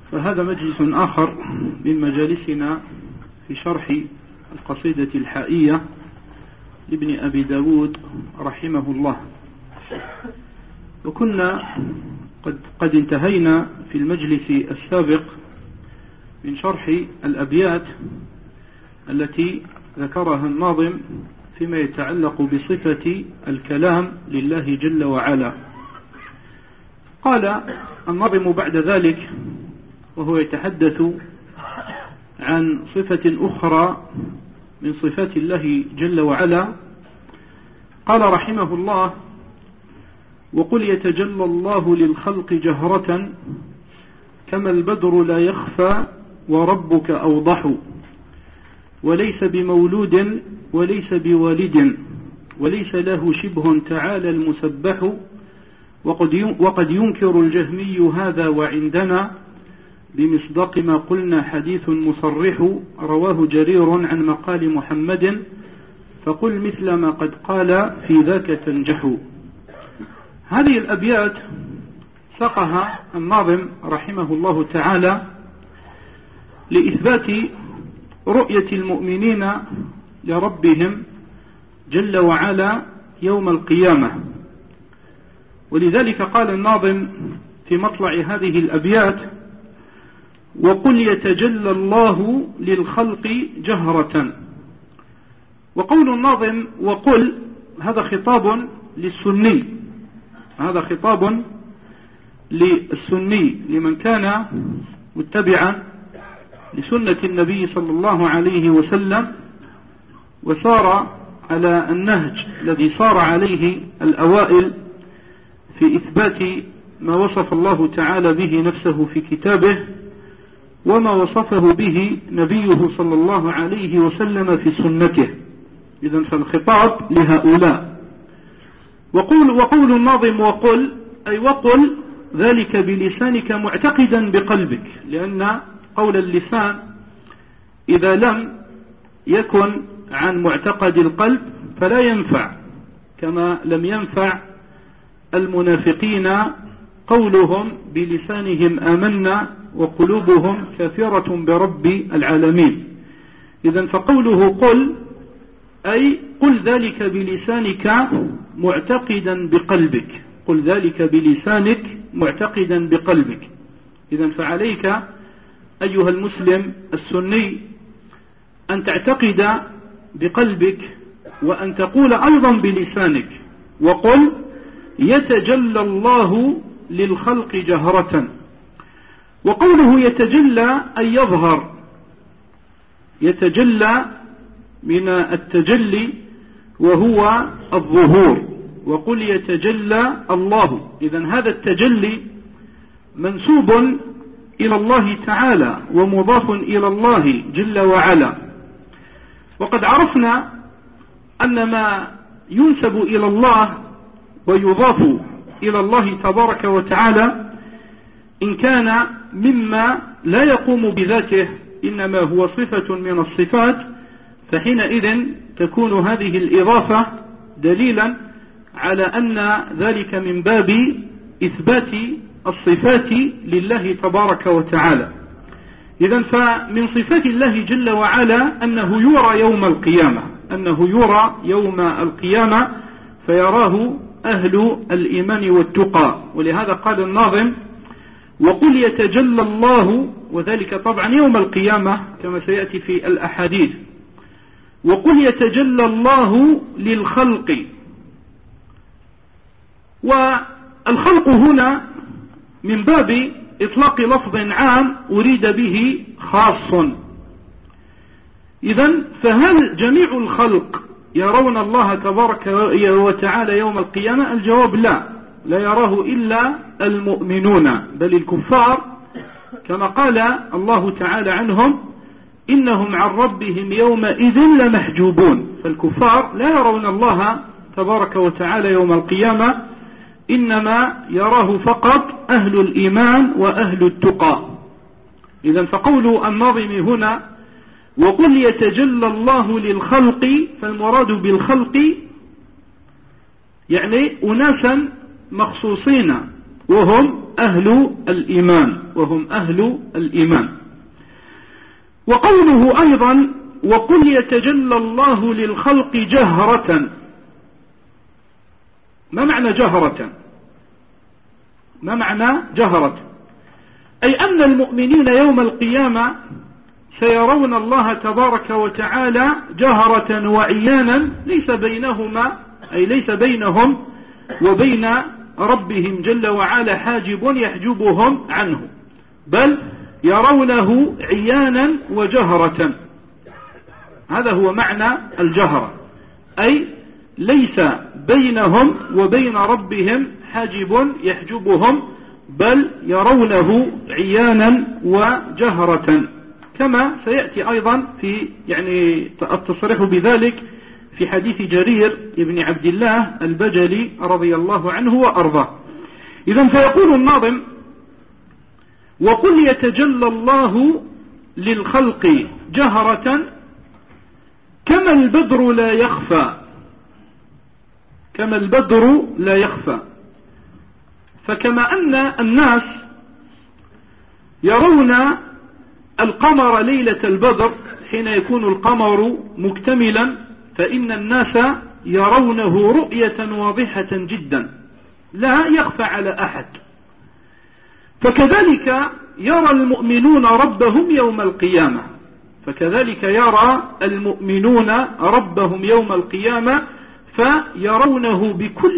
فهذا مجلس آخر من مجالسنا في شرح القصيدة الحائية لابن أبي داود رحمه الله. وكنا قد انتهينا في المجلس السابق من شرح الأبيات التي ذكرها الناظم فيما يتعلق بصفة الكلام لله جل وعلا. قال الناظم بعد ذلك وهو يتحدث عن صفة أخرى من صفات الله جل وعلا، قال رحمه الله: وقل يتجلى الله للخلق جهرة كما البدر لا يخفى وربك أوضح، وليس بمولود وليس بوالد وليس له شبه تعالى المسبح، وقد ينكر الجهمي هذا وعندنا بمصداق ما قلنا حديث مصرح، رواه جرير عن مقال محمد فقل مثل ما قد قال في ذاك تنجح. هذه الأبيات ساقها الناظم رحمه الله تعالى لإثبات رؤية المؤمنين لربهم جل وعلا يوم القيامة. ولذلك قال الناظم في مطلع هذه الأبيات: وقل يتجلى الله للخلق جهرة. وقول الناظم وقل هذا خطاب للسني، هذا خطاب للسني لمن كان متبعا لسنة النبي صلى الله عليه وسلم وسار على النهج الذي صار عليه الأوائل في إثبات ما وصف الله تعالى به نفسه في كتابه وما وصفه به نبيه صلى الله عليه وسلم في سنته. إذن فالخطاب لهؤلاء. وقول الناظم وقل أي وقل ذلك بلسانك معتقدا بقلبك، لأن قول اللسان إذا لم يكن عن معتقد القلب فلا ينفع، كما لم ينفع المنافقين قولهم بلسانهم آمنا وقلوبهم كافرة برب العالمين. إذن فقوله قل أي قل ذلك بلسانك معتقدا بقلبك، قل ذلك بلسانك معتقدا بقلبك. إذن فعليك أيها المسلم السني أن تعتقد بقلبك وأن تقول أيضا بلسانك وقل يتجلى الله للخلق جهرة. وقوله يتجلى أي يظهر، يتجلى من التجلي وهو الظهور، وقل يتجلى الله. إذن هذا التجلي منسوب إلى الله تعالى ومضاف إلى الله جل وعلا. وقد عرفنا أن ما ينسب إلى الله ويضاف إلى الله تبارك وتعالى إن كان مما لا يقوم بذاته إنما هو صفة من الصفات، فحينئذ تكون هذه الإضافة دليلا على أن ذلك من باب إثبات الصفات لله تبارك وتعالى. إذن فمن صفات الله جل وعلا أنه يرى يوم القيامة، أنه يرى يوم القيامة فيراه أهل الإيمان والتقى. ولهذا قال الناظم وقل يتجلى الله، وذلك طبعا يوم القيامة كما سيأتي في الأحاديث. وقل يتجلى الله للخلق. والخلق هنا من باب إطلاق لفظ عام أريد به خاص. إذن فهل جميع الخلق يرون الله تبارك وتعالى يوم القيامة؟ الجواب لا يراه إلا المؤمنون، بل الكفار كما قال الله تعالى عنهم إنهم عن ربهم يومئذ لمحجوبون. فالكفار لا يرون الله تبارك وتعالى يوم القيامة، إنما يراه فقط أهل الإيمان وأهل التقى. إذن فقول الناظم هنا وقل يتجلى الله للخلق، فالمراد بالخلق يعني أناسا مخصوصين وهم أهل الإيمان. وقوله أيضا وقل يتجلى الله للخلق جهرة. ما معنى جهرة؟ أي أن المؤمنين يوم القيامة سيرون الله تبارك وتعالى جهرة وعيانا، ليس بينهم وبين ربهم جل وعلا حاجب يحجبهم عنه، بل يرونه عيانا وجهرة. هذا هو معنى الجهرة، أي ليس بينهم وبين ربهم حاجب يحجبهم، بل يرونه عيانا وجهرة، كما سيأتي أيضا في التصريح بذلك في حديث جرير بن عبد الله البجلي رضي الله عنه وأرضاه. إذن فيقول الناظم وقل يتجلى الله للخلق جهرة كما البدر لا يخفى. فكما أن الناس يرون القمر ليلة البدر حين يكون القمر مكتملا، فإن الناس يرونه رؤية واضحة جدا لا يخفى على أحد. فكذلك يرى المؤمنون ربهم يوم القيامة، فيرونه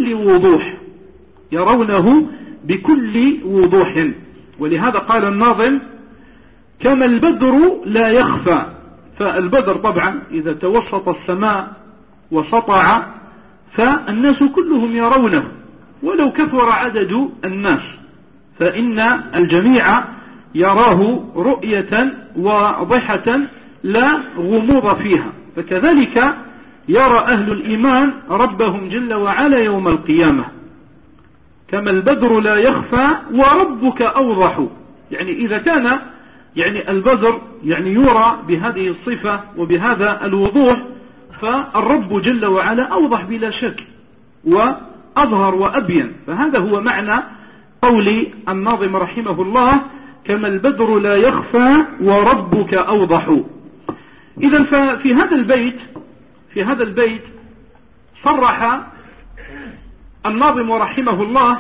بكل وضوح. ولهذا قال الناظم كما البدر لا يخفى. فالبدر طبعا إذا توسط السماء وسطع فالناس كلهم يرونه ولو كثر عدد الناس، فإن الجميع يراه رؤية واضحة لا غموض فيها. فكذلك يرى أهل الإيمان ربهم جل وعلا يوم القيامة كما البدر لا يخفى وربك أوضح. إذا كان البدر يرى بهذه الصفة وبهذا الوضوح، فالرب جل وعلا أوضح بلا شك وأظهر وأبين. فهذا هو معنى قول الناظم رحمه الله كما البدر لا يخفى وربك أوضح. إذن ففي هذا البيت صرح الناظم رحمه الله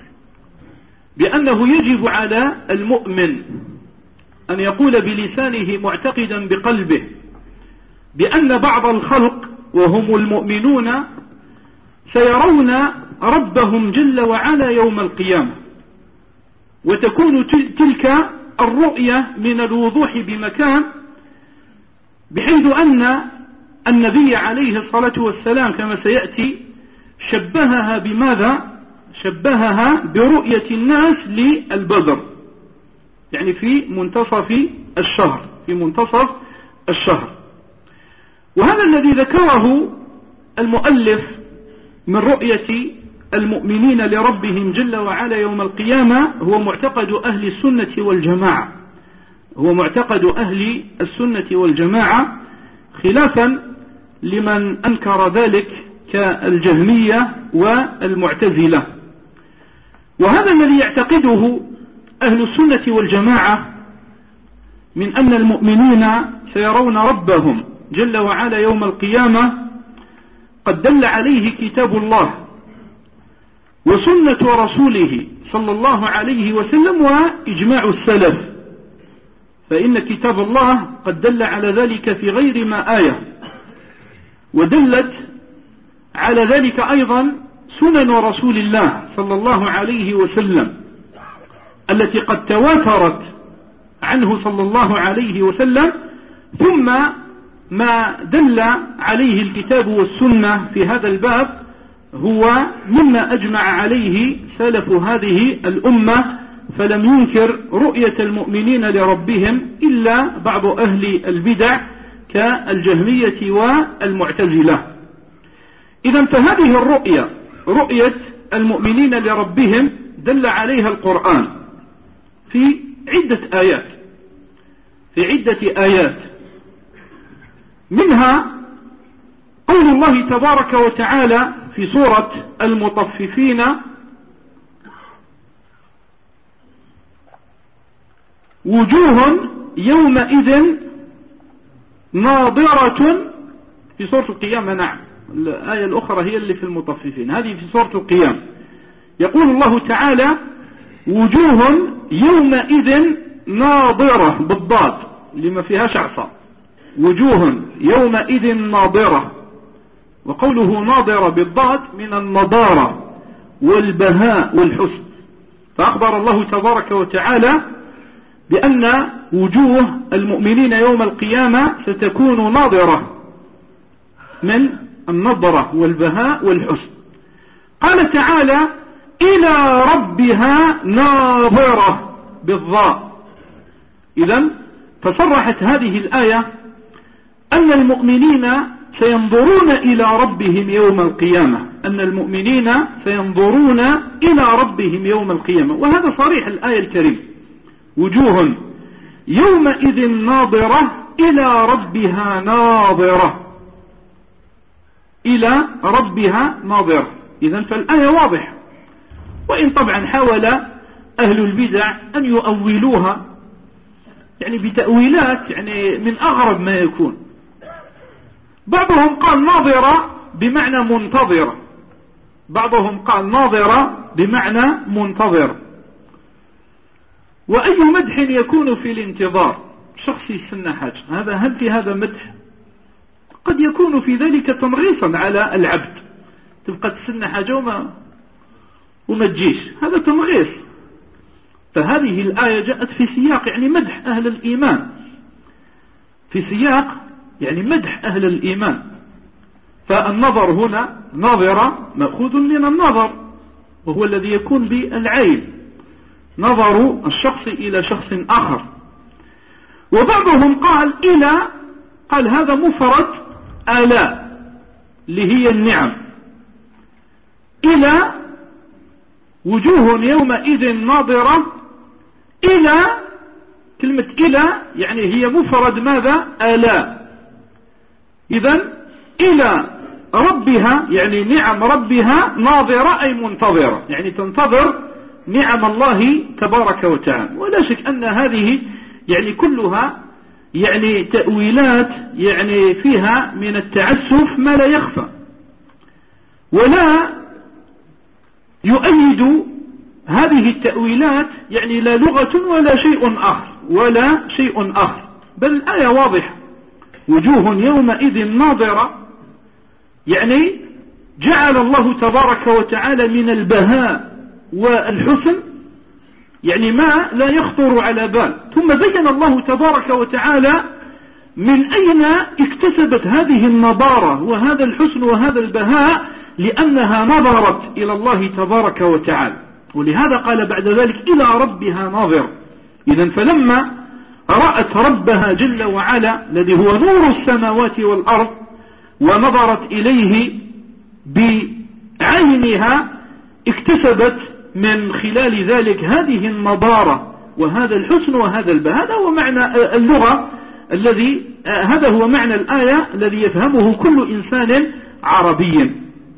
بأنه يجب على المؤمن أن يقول بلسانه معتقدا بقلبه بأن بعض الخلق وهم المؤمنون سيرون ربهم جل وعلا يوم القيامة، وتكون تلك الرؤية من الوضوح بمكان، بحيث أن النبي عليه الصلاة والسلام كما سيأتي شبهها بماذا؟ شبهها برؤية الناس للبدر، في منتصف الشهر. وهذا الذي ذكره المؤلف من رؤية المؤمنين لربهم جل وعلا يوم القيامة هو معتقد أهل السنة والجماعة، خلافا لمن أنكر ذلك كالجهمية والمعتزلة. وهذا الذي يعتقده أهل السنة والجماعة من أن المؤمنين سيرون ربهم جل وعلا يوم القيامة قد دل عليه كتاب الله وسنة رسوله صلى الله عليه وسلم وإجماع السلف. فإن كتاب الله قد دل على ذلك في غير ما آية، ودلت على ذلك أيضا سنن رسول الله صلى الله عليه وسلم التي قد تواترت عنه صلى الله عليه وسلم، ثم ما دل عليه الكتاب والسنة في هذا الباب هو مما أجمع عليه سلف هذه الأمة، فلم ينكر رؤية المؤمنين لربهم إلا بعض أهل البدع كالجهمية والمعتزلة. إذن فهذه الرؤية رؤية المؤمنين لربهم دل عليها القرآن في عدة آيات، منها قول الله تبارك وتعالى في سورة المطففين وجوه يومئذ ناظرة في سورة القيامة. نعم، الآية الأخرى هي اللي في المطففين، هذه في سورة القيامة. يقول الله تعالى وجوه يومئذ ناظرة بالضاد لما فيها شعصة، وجوه يومئذ ناظرة. وقوله ناظرة بالضاد من النضارة والبهاء والحسن. فأخبر الله تبارك وتعالى بأن وجوه المؤمنين يوم القيامة ستكون ناظرة من النضرة والبهاء والحسن. قال تعالى إلى ربها ناظرة بالضاء. إذن فصرحت هذه الآية أن المؤمنين سينظرون إلى ربهم يوم القيامة، أن المؤمنين سينظرون إلى ربهم يوم القيامة، وهذا صريح الآية الكريمة. وجوه يومئذ ناظرة إلى ربها ناظرة، إلى ربها ناظرة. إذن فالآية واضحة، وإن طبعا حاول أهل البدع أن يؤولوها يعني بتأويلات يعني من أغرب ما يكون. بعضهم قال ناظرة بمعنى منتظرة، بعضهم قال ناظرة بمعنى منتظرة. وأي مدح يكون في الانتظار؟ شخص يستنى حاجة، هل في هذا مدح؟ قد يكون في ذلك تنغيصا على العبد، تبقى تستنى حاجة وما تجيش، هذا تنغيص. فهذه الآية جاءت في سياق يعني مدح أهل الإيمان، في سياق يعني مدح أهل الإيمان. فالنظر هنا ناظرة مأخوذ من النظر، وهو الذي يكون بالعين، نظر الشخص إلى شخص آخر. وبعضهم قال قال هذا مفرد آلاء اللي هي النعم. إلى وجوه يومئذ ناظرة، إلى كلمة إلى يعني هي مفرد ماذا؟ آلاء. إذن إلى ربها يعني نعم ربها ناظرة أي منتظرة، يعني تنتظر نعم الله تبارك وتعالى. ولا شك أن هذه يعني كلها يعني تأويلات يعني فيها من التعسف ما لا يخفى، ولا يؤيد هذه التأويلات يعني لا لغة ولا شيء آخر، بل الآية واضحة. وجوه يومئذ ناظرة يعني جعل الله تبارك وتعالى من البهاء والحسن يعني ما لا يخطر على بال. ثم بين الله تبارك وتعالى من أين اكتسبت هذه النضارة وهذا الحسن وهذا البهاء، لأنها نظرت إلى الله تبارك وتعالى، ولهذا قال بعد ذلك إلى ربها ناظر. إذن فلما رأت ربها جل وعلا الذي هو نور السماوات والأرض ونظرت إليه بعينها، اكتسبت من خلال ذلك هذه النضارة وهذا الحسن وهذا البهاء. هذا هو معنى اللغة هذا هو معنى الآية الذي يفهمه كل إنسان عربي.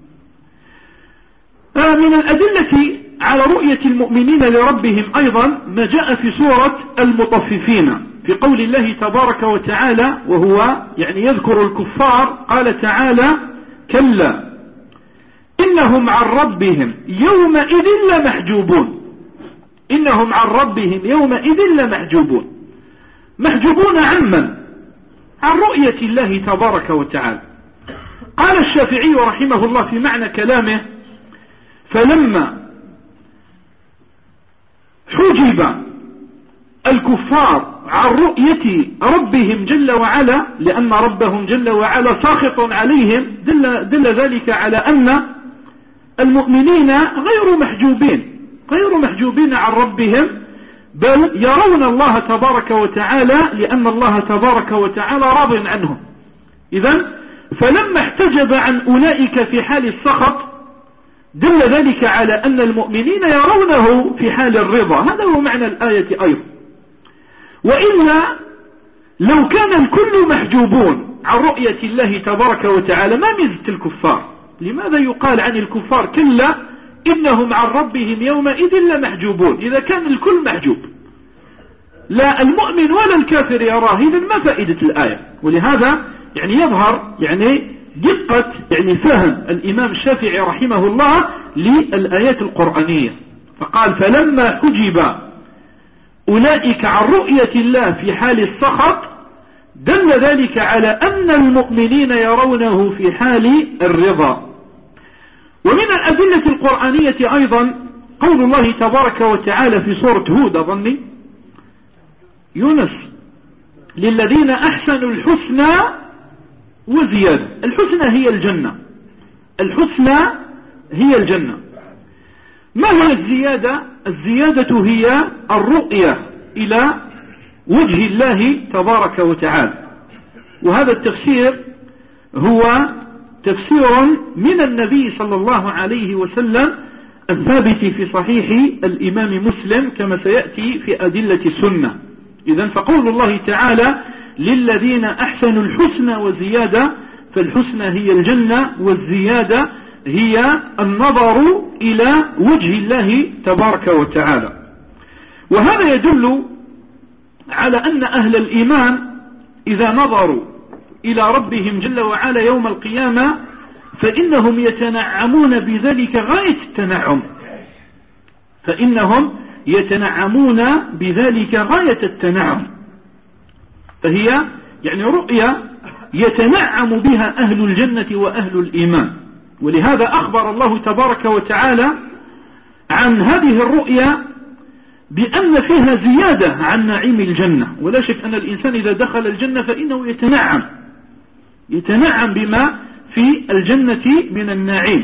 من الأدلة على رؤية المؤمنين لربهم أيضا ما جاء في سورة المطففين في قول الله تبارك وتعالى، وهو يعني يذكر الكفار. قال تعالى كلا إنهم عن ربهم يومئذ لمحجوبون. إنهم عن ربهم يومئذ لمحجوبون. محجوبون عمن؟ عن رؤية الله تبارك وتعالى. قال الشافعي رحمه الله في معنى كلامه فلما حجب الكفار عن رؤية ربهم جل وعلا، لأن ربهم جل وعلا ساخط عليهم، دل ذلك على أن المؤمنين غير محجوبين عن ربهم، بل يرون الله تبارك وتعالى، لأن الله تبارك وتعالى راض عنهم. إذن فلما احتجب عن أولئك في حال السخط دل ذلك على أن المؤمنين يرونه في حال الرضا. هذا هو معنى الآية أيضا. وإلا لو كان الكل محجوبون عن رؤية الله تبارك وتعالى ما ميزة الكفار. لماذا يقال عن الكفار كلا إنهم عن ربهم يومئذ لمحجوبون إذا كان الكل محجوب؟ لا المؤمن ولا الكافر يراه، إذن ما فائدة الآية؟ ولهذا يعني يظهر يعني دقة يعني فهم الإمام الشافعي رحمه الله للآيات القرآنية، فقال فلما حجب أولئك عن رؤية الله في حال السخط دل ذلك على أن المؤمنين يرونه في حال الرضا. ومن الأدلة القرآنية أيضا قول الله تبارك وتعالى في سورة هود أظني يونس للذين أحسنوا الحسنى وزيادة. الحسنى هي الجنة، الحسنى هي الجنة. ما هي الزيادة؟ الزيادة هي الرؤية إلى وجه الله تبارك وتعالى، وهذا التفسير هو تفسير من النبي صلى الله عليه وسلم الثابت في صحيح الإمام مسلم كما سيأتي في أدلة السنة. إذن فقول الله تعالى للذين أحسنوا الحسنى وزيادة، فالحسنى هي الجنة والزيادة هي النظر إلى وجه الله تبارك وتعالى. وهذا يدل على أن أهل الإيمان إذا نظروا إلى ربهم جل وعلا يوم القيامة فإنهم يتنعمون بذلك غاية التنعم، فإنهم يتنعمون بذلك غاية التنعم، فهي يعني رؤية يتنعم بها أهل الجنة وأهل الإيمان. ولهذا أخبر الله تبارك وتعالى عن هذه الرؤية بأن فيها زيادة عن نعيم الجنة. ولا شك أن الإنسان إذا دخل الجنة فإنه يتنعم بما في الجنة من النعيم،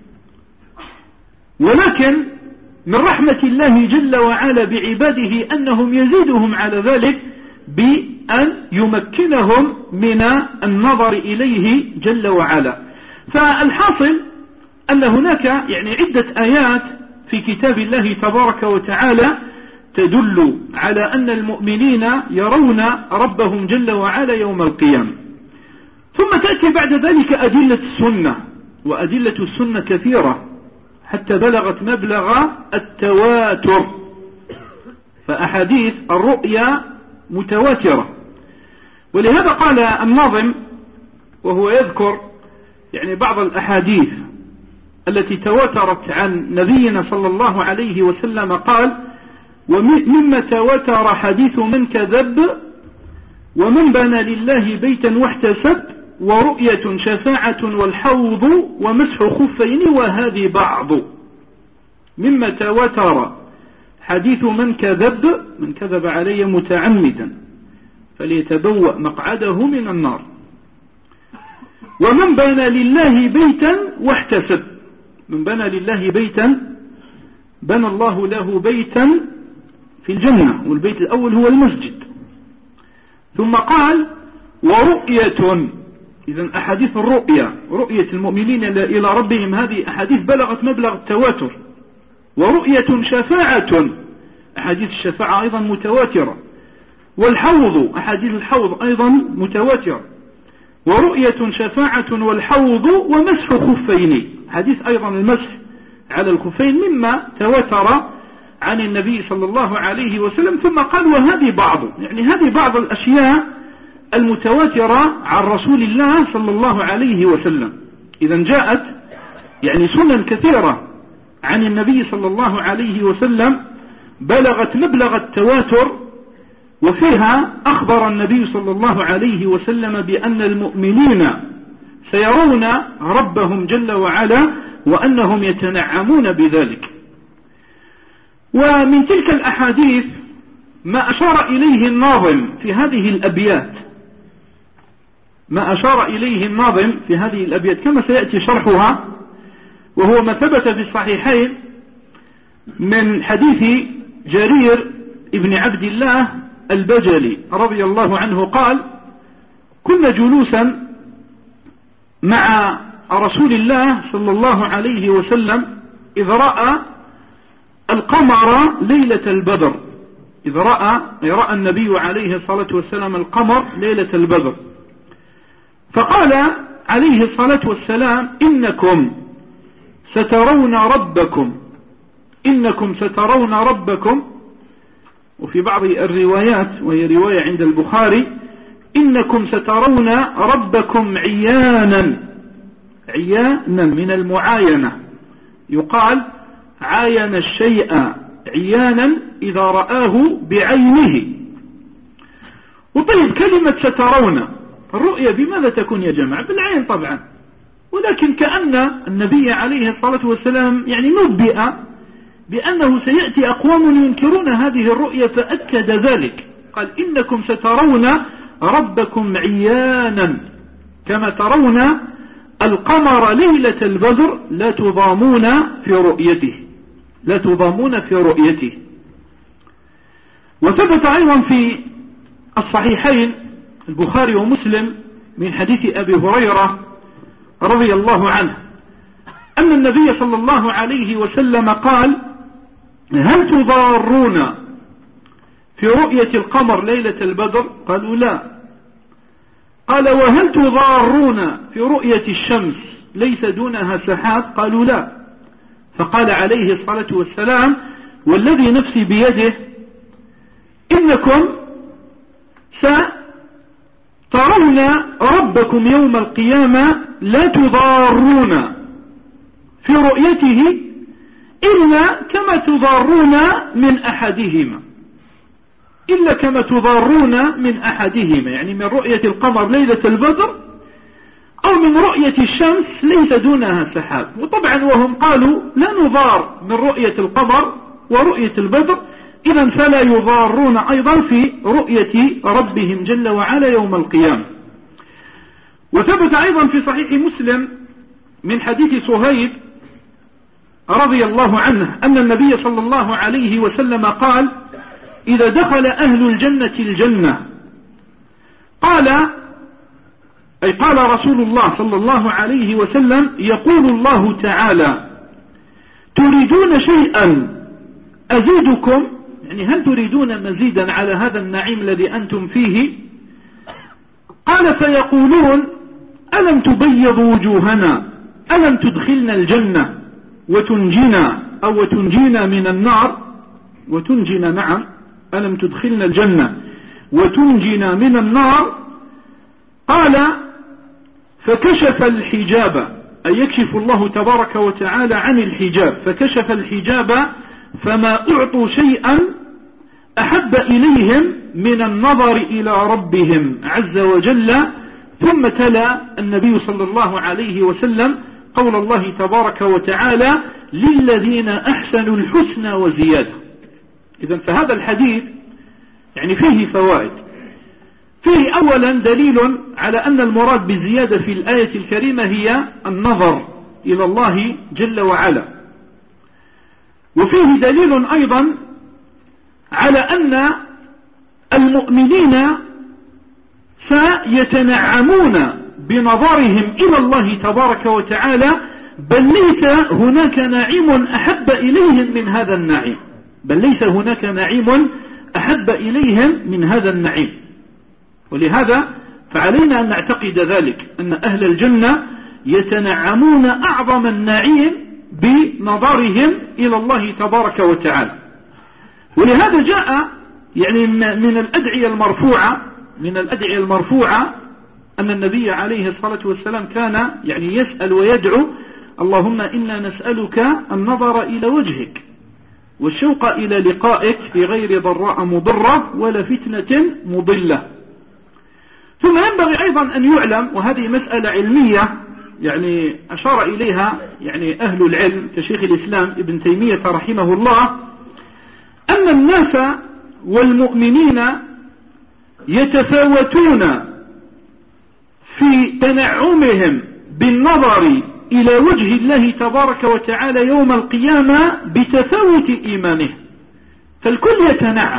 ولكن من رحمة الله جل وعلا بعباده أنهم يزيدهم على ذلك بأن يمكنهم من النظر إليه جل وعلا. فالحاصل أن هناك يعني عدة آيات في كتاب الله تبارك وتعالى تدل على أن المؤمنين يرون ربهم جل وعلا يوم القيامة. ثم تأتي بعد ذلك أدلة السنة، وأدلة السنة كثيرة حتى بلغت مبلغ التواتر، فأحاديث الرؤيا متواترة. ولهذا قال الناظم وهو يذكر يعني بعض الأحاديث التي تواترت عن نبينا صلى الله عليه وسلم قال ومما تواتر حديث من كذب ومن بنى لله بيتا واحتسب ورؤية شفاعة والحوض ومسح خفين وهذه بعض. مما تواتر حديث من كذب علي متعمدا فليتبوأ مقعده من النار، ومن بنى لله بيتا واحتسب. من بنى لله بيتا بنى الله له بيتا في الجنة، والبيت الأول هو المسجد. ثم قال ورؤية، إذن أحاديث الرؤية رؤية المؤمنين إلى ربهم هذه أحاديث بلغت مبلغ التواتر. ورؤية شفاعة، أحاديث الشفاعة أيضا متواترة. والحوض، أحاديث الحوض أيضا متواترة. ورؤية شفاعة والحوض ومسح خفين، حديث أيضا المسح على الخفين مما تواتر عن النبي صلى الله عليه وسلم. ثم قال وهذه بعض، يعني هذه بعض الأشياء المتواترة عن رسول الله صلى الله عليه وسلم. إذا جاءت يعني سنن كثيرة عن النبي صلى الله عليه وسلم بلغت مبلغ التواتر، وفيها أخبر النبي صلى الله عليه وسلم بأن المؤمنين سيرون ربهم جل وعلا وأنهم يتنعمون بذلك. ومن تلك الأحاديث ما أشار إليه الناظم في هذه الأبيات، ما أشار إليه الناظم في هذه الأبيات كما سيأتي شرحها، وهو ما ثبت في الصحيحين من حديث جرير ابن عبد الله البجلي رضي الله عنه قال كنا جلوسا مع رسول الله صلى الله عليه وسلم إذ رأى القمر ليلة البدر، إذ رأى النبي عليه الصلاة والسلام القمر ليلة البدر، فقال عليه الصلاة والسلام إنكم سترون ربكم وفي بعض الروايات وهي رواية عند البخاري إنكم سترون ربكم عيانا من المعاينة، يقال عاين الشيء عيانا إذا رآه بعينه. وطيب كلمة سترون الرؤية بماذا تكون يا جماعة؟ بالعين طبعا، ولكن كأن النبي عليه الصلاة والسلام يعني نبئ بأنه سيأتي أقوام ينكرون هذه الرؤية فأكد ذلك، قال إنكم سترون ربكم عيانا كما ترون القمر ليلة البدر لا تضامون في رؤيته. وثبت أيضا في الصحيحين البخاري ومسلم من حديث أبي هريرة رضي الله عنه أن النبي صلى الله عليه وسلم قال هل تضارون في رؤية القمر ليلة البدر؟ قالوا لا. قال وهل تضارون في رؤية الشمس ليس دونها سحاب؟ قالوا لا. فقال عليه الصلاة والسلام والذي نفسي بيده إنكم سترون ربكم يوم القيامة لا تضارون في رؤيته إلا كما تضارون من أحدهما، يعني من رؤية القمر ليلة البدر أو من رؤية الشمس ليس دونها سحاب. وطبعا وهم قالوا لا نضار من رؤية القمر ورؤية البدر، إذن فلا يضارون أيضا في رؤية ربهم جل وعلا يوم القيامة. وثبت أيضا في صحيح مسلم من حديث صهيب رضي الله عنه أن النبي صلى الله عليه وسلم قال إذا دخل أهل الجنة الجنة قال رسول الله صلى الله عليه وسلم يقول الله تعالى تريدون شيئا أزيدكم، يعني هل تريدون مزيدا على هذا النعيم الذي أنتم فيه؟ قال فيقولون ألم تبيض وجوهنا، ألم تدخلنا الجنة وتنجينا من النار، وتنجينا نعم ألم تدخلنا الجنة وتنجينا من النار. قال فكشف الحجاب، أي يكشف الله تبارك وتعالى عن الحجاب، فكشف الحجاب فما أعطوا شيئا أحب إليهم من النظر إلى ربهم عز وجل. ثم تلا النبي صلى الله عليه وسلم قول الله تبارك وتعالى للذين أحسنوا الحسنى وزيادة. إذن فهذا الحديث يعني فيه فوائد. فيه أولا دليل على أن المراد بالزيادة في الآية الكريمة هي النظر إلى الله جل وعلا. وفيه دليل أيضا على أن المؤمنين سيتنعمون بنظرهم إلى الله تبارك وتعالى، بل ليس هناك نعيم أحب إليهم من هذا النعيم ولهذا فعلينا أن نعتقد ذلك أن أهل الجنة يتنعمون أعظم النعيم بنظرهم إلى الله تبارك وتعالى. ولهذا جاء يعني من الأدعية المرفوعة أن النبي عليه الصلاة والسلام كان يعني يسأل ويدعو اللهم إنا نسألك النظر إلى وجهك والشوق إلى لقائك في غير ضراء مضرة ولا فتنة مضلة. ثم ينبغي أيضا أن يعلم، وهذه مسألة علمية يعني أشار إليها يعني أهل العلم كشيخ الإسلام ابن تيمية رحمه الله، أن الناس والمؤمنين يتفاوتون في تنعمهم بالنظر إلى وجه الله تبارك وتعالى يوم القيامة بتفاوت إيمانه، فالكل يتنعم،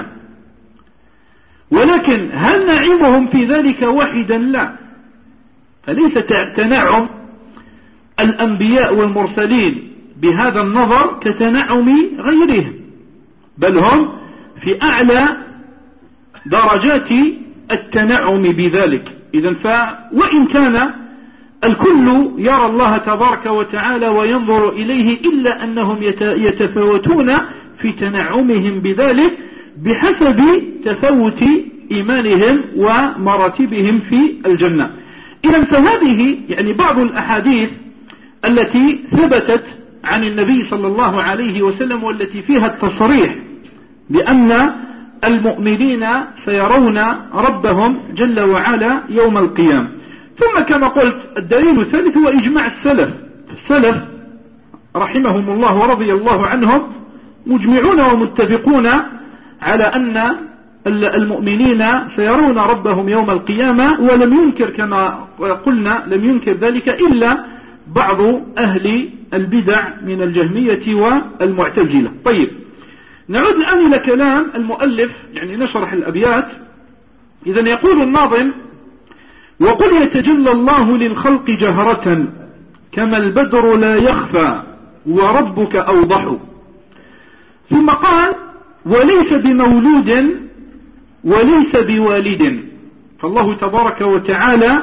ولكن هل نعيمهم في ذلك واحدا؟ لا، فليس تنعم الأنبياء والمرسلين بهذا النظر كتنعم غيرهم، بل هم في أعلى درجات التنعم بذلك. إذن وإن كان الكل يرى الله تبارك وتعالى وينظر إليه، إلا أنهم يتفاوتون في تنعمهم بذلك بحسب تفاوت إيمانهم ومراتبهم في الجنة. إذن فهذه يعني بعض الأحاديث التي ثبتت عن النبي صلى الله عليه وسلم والتي فيها التصريح بأن المؤمنين سيرون ربهم جل وعلا يوم القيامة. ثم كما قلت الدليل الثالث هو إجماع السلف رحمهم الله ورضي الله عنهم مجمعون ومتفقون على أن المؤمنين سيرون ربهم يوم القيامة، ولم ينكر كما قلنا لم ينكر ذلك إلا بعض أهل البدع من الجهمية والمعتزلة. طيب نعود الآن إلى كلام المؤلف، يعني نشرح الأبيات. إذن يقول الناظم: وقل يتجلى الله للخلق جهرة كما البدر لا يخفى وربك أوضح. ثم قال: وليس بمولود وليس بوالد. فالله تبارك وتعالى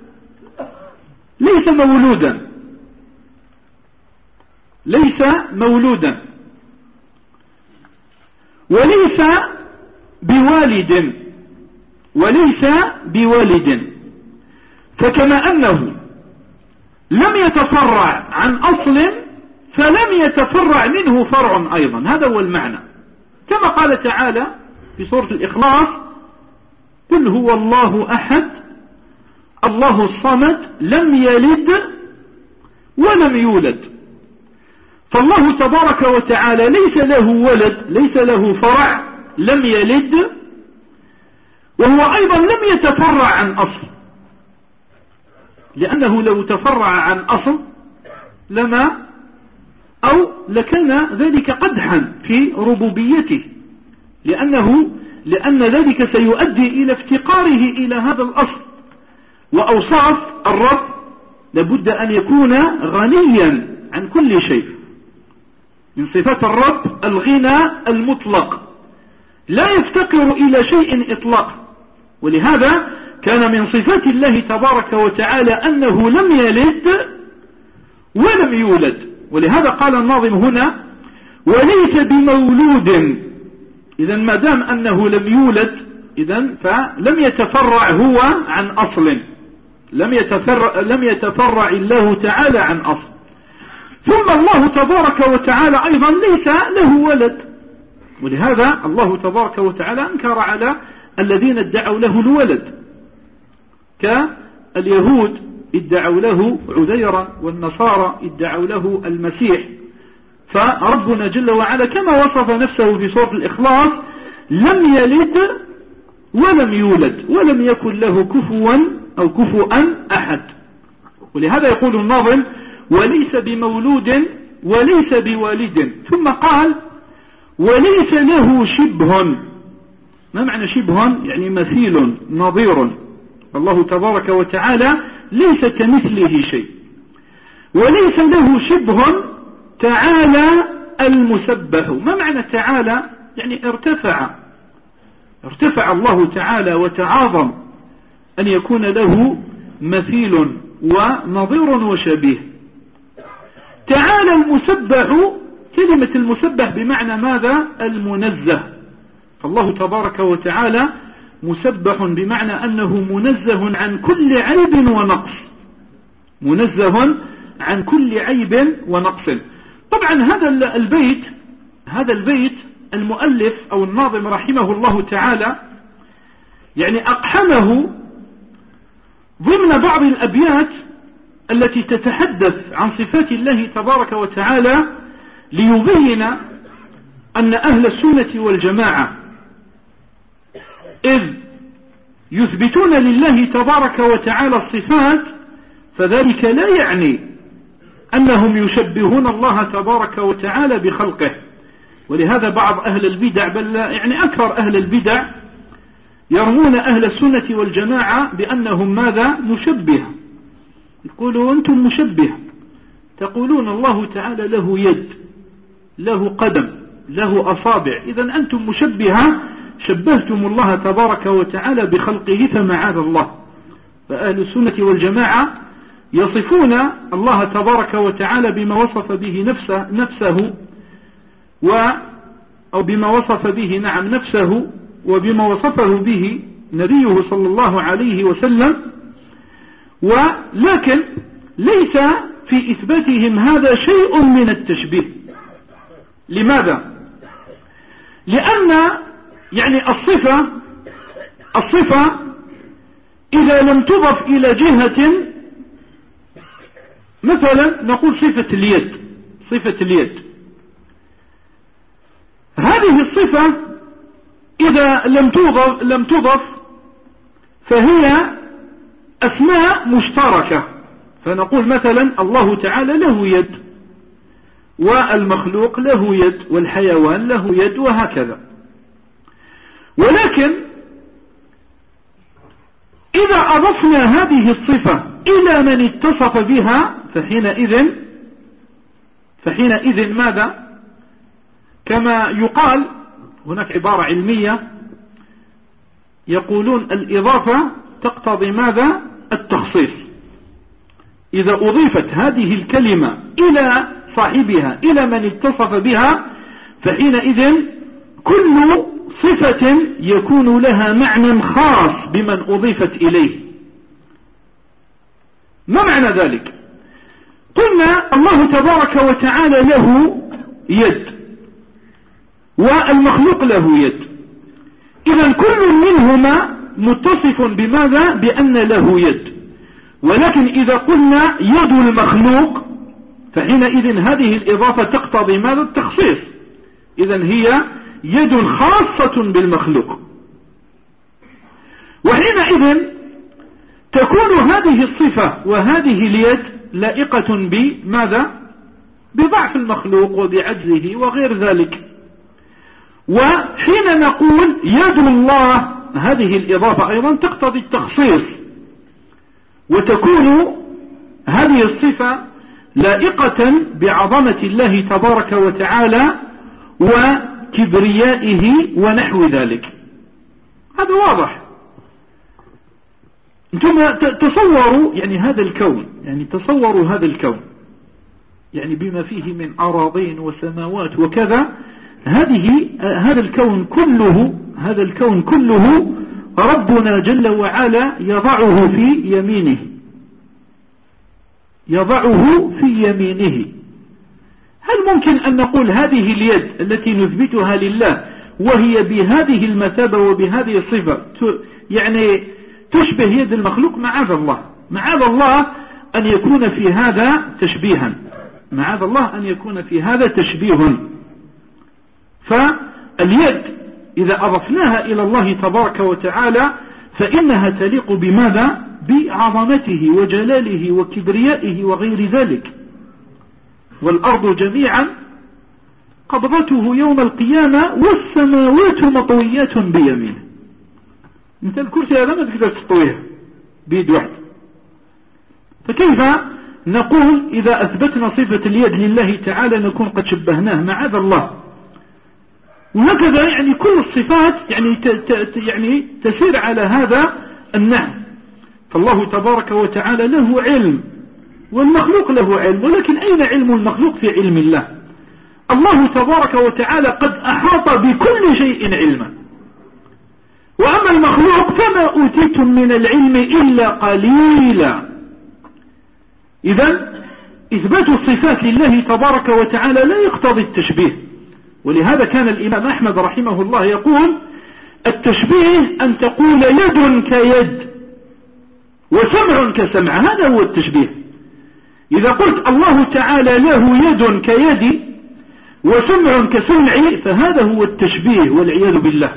ليس مولودا وليس بوالد فكما أنه لم يتفرع عن أصل فلم يتفرع منه فرع أيضا. هذا هو المعنى، كما قال تعالى في سورة الإخلاص: قل هو الله أحد الله الصمد لم يلد ولم يولد. فالله تبارك وتعالى ليس له ولد، ليس له فرع، لم يلد، وهو أيضا لم يتفرع عن أصل، لأنه لو تفرع عن أصل لكان ذلك قدحا في ربوبيته، لأن ذلك سيؤدي إلى افتقاره إلى هذا الأصل. وأوصاف الرب لابد أن يكون غنيا عن كل شيء. من صفات الرب الغنى المطلق، لا يفتقر إلى شيء إطلاقا. ولهذا كان من صفات الله تبارك وتعالى أنه لم يلد ولم يولد. ولهذا قال الناظم هنا: وليس بمولود. إذن ما دام أنه لم يولد إذن فلم يتفرع هو عن أصل، لم يتفرع الله تعالى عن أصل. ثم الله تبارك وتعالى أيضا ليس له ولد، ولهذا الله تبارك وتعالى أنكر على الذين ادعوا له الولد، كاليهود ادعوا له عزيرا والنصارى ادعوا له المسيح. فربنا جل وعلا كما وصف نفسه في سورة الإخلاص: لم يلد ولم يولد ولم يكن له كفوا أحد. ولهذا يقول الناظم: وليس بمولود وليس بوالد. ثم قال: وليس له شبه. ما معنى شبه؟ يعني مثيل نظير. الله تبارك وتعالى ليس كمثله شيء. وليس له شبه تعالى المسبح. ما معنى تعالى؟ يعني ارتفع الله تعالى وتعاظم أن يكون له مثيل ونظير وشبيه. تعالى المسبح، كلمة المسبح بمعنى ماذا؟ المنزه. فالله تبارك وتعالى مسبح بمعنى أنه منزه عن كل عيب ونقص، منزه عن كل عيب ونقص. طبعا هذا البيت المؤلف أو الناظم رحمه الله تعالى يعني أقحمه ضمن بعض الأبيات التي تتحدث عن صفات الله تبارك وتعالى، ليبين أن أهل السنة والجماعة إذ يثبتون لله تبارك وتعالى الصفات فذلك لا يعني أنهم يشبهون الله تبارك وتعالى بخلقه. ولهذا بعض أهل البدع، بل يعني أكثر أهل البدع، يرمون أهل السنة والجماعة بأنهم ماذا؟ مشبهة. يقولوا أنتم مشبهة، تقولون الله تعالى له يد، له قدم، له أصابع، إذن أنتم مشبهة، شبهتم الله تبارك وتعالى بخلقه فمعاذ الله. فأهل السنة والجماعة يصفون الله تبارك وتعالى بما وصف به نفسه أو بما وصف به نعم نفسه وبما وصفه به نبيه صلى الله عليه وسلم، ولكن ليس في إثباتهم هذا شيء من التشبيه. لماذا؟ لأن يعني الصفة إذا لم تضف إلى جهة، مثلا نقول صفة اليد، هذه الصفة إذا لم تضف فهي أسماء مشتركة، فنقول مثلا الله تعالى له يد، والمخلوق له يد، والحيوان له يد، وهكذا. ولكن إذا أضفنا هذه الصفة إلى من اتصف بها فحينئذ ماذا؟ كما يقال هناك عبارة علمية يقولون الإضافة تقتضي ماذا؟ التخصيص. إذا أضيفت هذه الكلمة إلى صاحبها إلى من اتصف بها فحينئذ كل صفة يكون لها معنى خاص بمن أضيفت إليه. ما معنى ذلك؟ قلنا الله تبارك وتعالى له يد والمخلوق له يد، إذا كل منهما متصف بماذا؟ بأن له يد. ولكن إذا قلنا يد المخلوق فحينئذ هذه الإضافة تقتضي ماذا؟ التخصيص، إذا هي يد خاصة بالمخلوق، وحينئذ تكون هذه الصفة وهذه اليد لائقة بماذا؟ بضعف المخلوق وبعجزه وغير ذلك. وحين نقول يد الله هذه الإضافة أيضا تقتضي التخصيص، وتكون هذه الصفة لائقة بعظمة الله تبارك وتعالى وكبريائه ونحو ذلك. هذا واضح. انتم تصوروا يعني هذا الكون، يعني بما فيه من أراضين وسماوات وكذا، هذا الكون كله ربنا جل وعلا يضعه في يمينه. هل ممكن أن نقول هذه اليد التي نثبتها لله وهي بهذه المثابة وبهذه الصفة يعني تشبه يد المخلوق؟ معاذ الله أن يكون في هذا تشبيها، تشبيه. فاليد إذا أضفناها إلى الله تبارك وتعالى فإنها تليق بماذا؟ بعظمته وجلاله وكبريائه وغير ذلك. والأرض جميعا قبضته يوم القيامة والسماوات مطويات بيمينه. انت الكرسي هذا ما تقدر تطويه بيد واحد، فكيف نقول إذا أثبتنا صفة اليد لله تعالى نكون قد شبهناه؟ معاذ الله. وهكذا يعني كل الصفات يعني تسير على هذا النحو. فالله تبارك وتعالى له علم والمخلوق له علم، ولكن أين علم المخلوق في علم الله؟ الله تبارك وتعالى قد أحاط بكل شيء علما، وأما المخلوق فما أوتيتم من العلم إلا قليلا. إذن إثبات الصفات لله تبارك وتعالى لا يقتضي التشبيه. ولهذا كان الإمام أحمد رحمه الله يقول التشبيه أن تقول يد كيد وسمع كسمع، هذا هو التشبيه. إذا قلت الله تعالى له يد كيدي وسمع كسمعي فهذا هو التشبيه والعياذ بالله.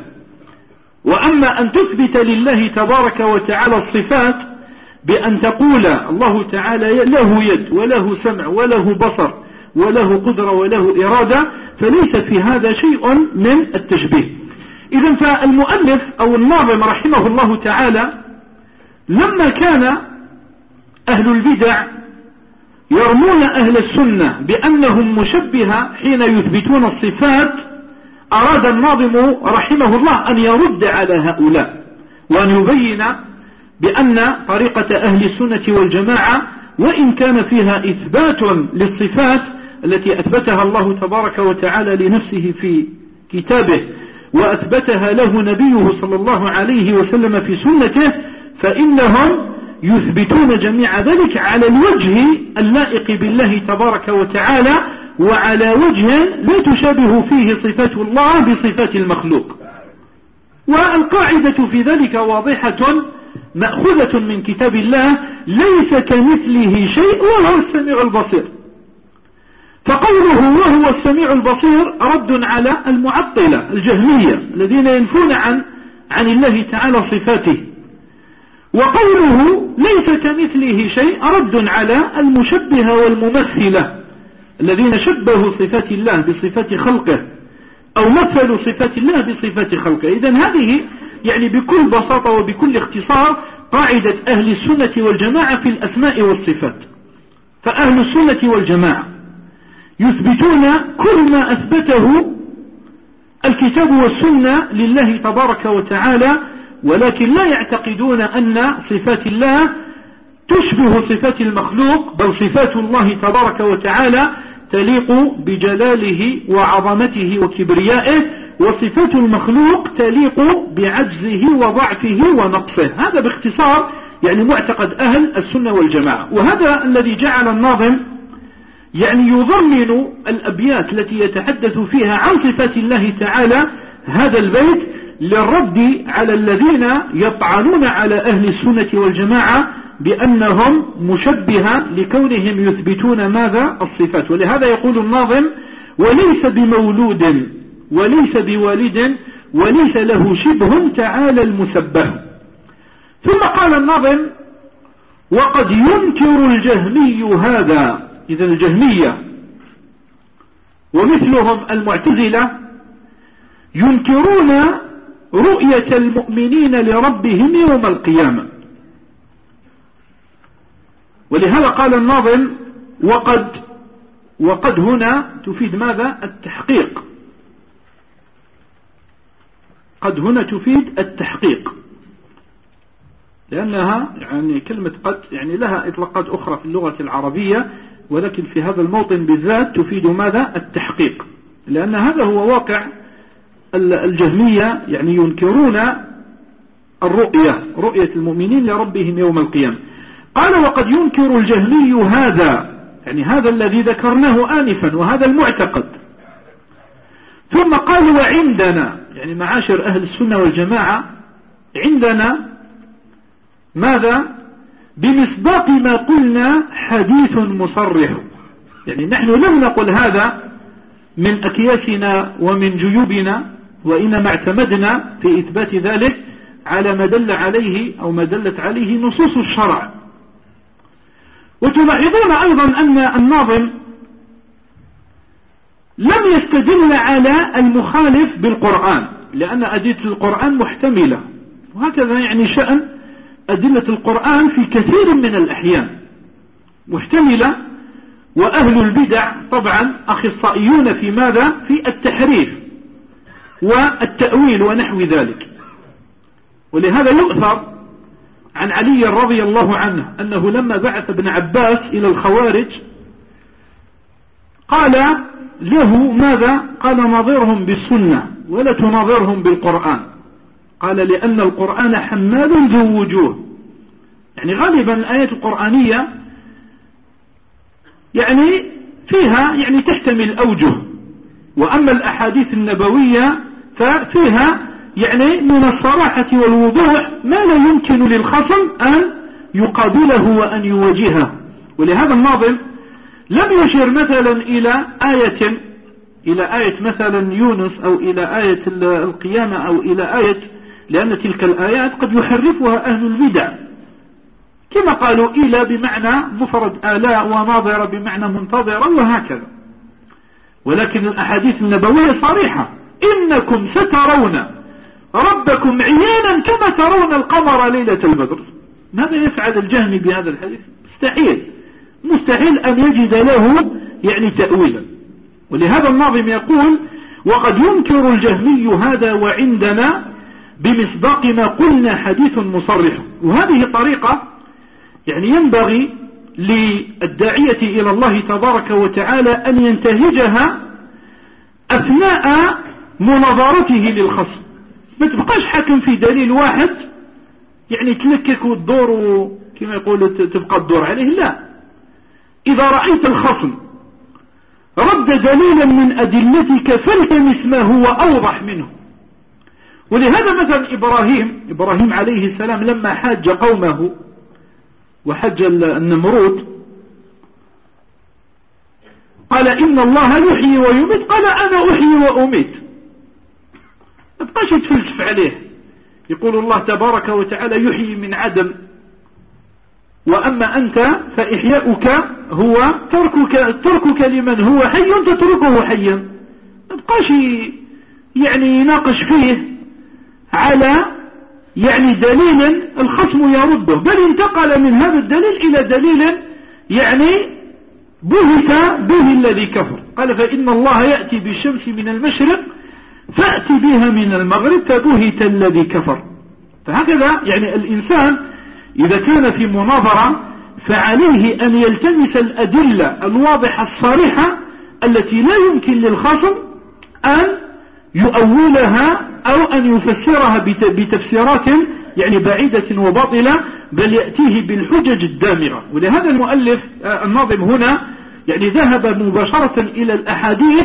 وأما أن تثبت لله تبارك وتعالى الصفات بأن تقول الله تعالى له يد وله سمع وله بصر وله قدرة وله إرادة فليس في هذا شيء من التشبيه. إذن فالمؤلف أو الناظم رحمه الله تعالى لما كان أهل البدع يرمون أهل السنة بأنهم مشبهة حين يثبتون الصفات، أراد الناظم رحمه الله أن يرد على هؤلاء وأن يبين بأن طريقة أهل السنة والجماعة وإن كان فيها إثبات للصفات التي أثبتها الله تبارك وتعالى لنفسه في كتابه وأثبتها له نبيه صلى الله عليه وسلم في سنته، فإنهم يثبتون جميع ذلك على الوجه اللائق بالله تبارك وتعالى، وعلى وجه لا تشابه فيه صفات الله بصفات المخلوق. والقاعدة في ذلك واضحة مأخوذة من كتاب الله: ليس كمثله شيء وهو السميع البصير. فقوله وهو السميع البصير رد على المعطلة الجهمية الذين ينفون عن الله تعالى صفاته، وقوله ليس كمثله شيء رد على المشبهة والممثلة الذين شبهوا صفات الله بصفات خلقه أو مثلوا صفات الله بصفات خلقه. إذن هذه يعني بكل بساطة وبكل اختصار قاعدة أهل السنة والجماعة في الأسماء والصفات. فأهل السنة والجماعة يثبتون كل ما أثبته الكتاب والسنة لله تبارك وتعالى، ولكن لا يعتقدون أن صفات الله تشبه صفات المخلوق، بل صفات الله تبارك وتعالى تليق بجلاله وعظمته وكبريائه، وصفات المخلوق تليق بعجزه وضعفه ونقصه. هذا باختصار يعني معتقد أهل السنة والجماعة. وهذا الذي جعل الناظم يعني يضمن الأبيات التي يتحدث فيها عن صفات الله تعالى هذا البيت للرد على الذين يطعنون على أهل السنة والجماعة بأنهم مشبهة لكونهم يثبتون ماذا؟ الصفات. ولهذا يقول الناظم: وليس بمولود وليس بوالد وليس له شبه تعالى المسبه. ثم قال الناظم: وقد ينكر الجهمي هذا. إذا الجهمية ومثلهم المعتزلة ينكرون رؤية المؤمنين لربهم يوم القيامة. ولهذا قال الناظم: وقد هنا تفيد ماذا؟ التحقيق. قد هنا تفيد التحقيق، لأنها يعني كلمة قد يعني لها إطلاقات أخرى في اللغة العربية، ولكن في هذا الموطن بالذات تفيد ماذا؟ التحقيق، لأن هذا هو واقع الجهمية، يعني ينكرون رؤية المؤمنين لربهم يوم القيامة. قال: وقد ينكر الجهمي هذا، يعني هذا الذي ذكرناه آنفا وهذا المعتقد. ثم قال: وعندنا، يعني معاشر أهل السنة والجماعة، عندنا ماذا؟ بمصداق ما قلنا حديث مصرح. يعني نحن لم نقل هذا من أكياسنا ومن جيوبنا، وإنما اعتمدنا في إثبات ذلك على ما دل عليه أو ما دلت عليه نصوص الشرع. وتلاحظون أيضا أن الناظم لم يستدل على المخالف بالقرآن، لأن أدلة القرآن محتملة، وهكذا يعني شأن أدلة القرآن في كثير من الأحيان محتملة. وأهل البدع طبعا أخصائيون في ماذا؟ في التحريف والتأويل ونحو ذلك. ولهذا يؤثر عن علي رضي الله عنه أنه لما بعث ابن عباس إلى الخوارج قال له ماذا؟ قال: ناظرهم بالسنة ولا تناظرهم بالقرآن. قال: لأن القرآن حمال ذو وجوه. يعني غالبا الآيات القرآنية يعني فيها يعني تحتمل أوجه، وأما الأحاديث النبوية ففيها يعني من الصراحة والوضوح ما لا يمكن للخصم أن يقابله وأن يواجهه. ولهذا الناظم لم يشير مثلا إلى آية مثلا يونس أو إلى آية القيامة أو إلى آية، لأن تلك الآيات قد يحرفها أهل البدع، كما قالوا إلى بمعنى مفرد آلاء وناظرة بمعنى منتظرة وهكذا. ولكن الأحاديث النبوية صريحة: إنكم سترون ربكم عيانا كما ترون القمر ليلة البدر. ماذا يفعل الجهمي بهذا الحديث؟ مستحيل أن يجد له يعني تأويلا. ولهذا الناظم يقول: وقد ينكر الجهمي هذا وعندنا بمصداق ما قلنا حديث مصرح. وهذه طريقة يعني ينبغي للداعية إلى الله تبارك وتعالى أن ينتهجها أثناء مناظرته للخصم. ما تبقاش حاكم في دليل واحد يعني تلكك وتدور كما يقول تبقى تدور عليه، لا. إذا رأيت الخصم رد دليلا من أدلتك فالتمس ما هو أوضح منه. ولهذا مثلا إبراهيم عليه السلام لما حاج قومه وحج النمرود قال إن الله يحيي ويميت، قال أنا أحيي وأميت. ما تبقاش يتفلسف عليه، يقول الله تبارك وتعالى يحيي من عدم، وأما أنت فإحياؤك هو تركك لمن هو حي تتركه حيا. ما تبقاش يعني يناقش فيه على يعني دليل الخصم يرده، بل انتقل من هذا الدليل إلى دليل يعني بهت به الذي كفر. قال فإن الله يأتي بالشمس من المشرق فأتي بها من المغرب فبهت الذي كفر. فهكذا يعني الإنسان إذا كان في مناظرة فعليه أن يلتمس الأدلة الواضحة الصريحة التي لا يمكن للخصم أن يؤولها أو أن يفسرها بتفسيرات يعني بعيدة وباطلة، بل يأتيه بالحجج الدامغة. ولهذا المؤلف الناظم هنا يعني ذهب مباشرة إلى الأحاديث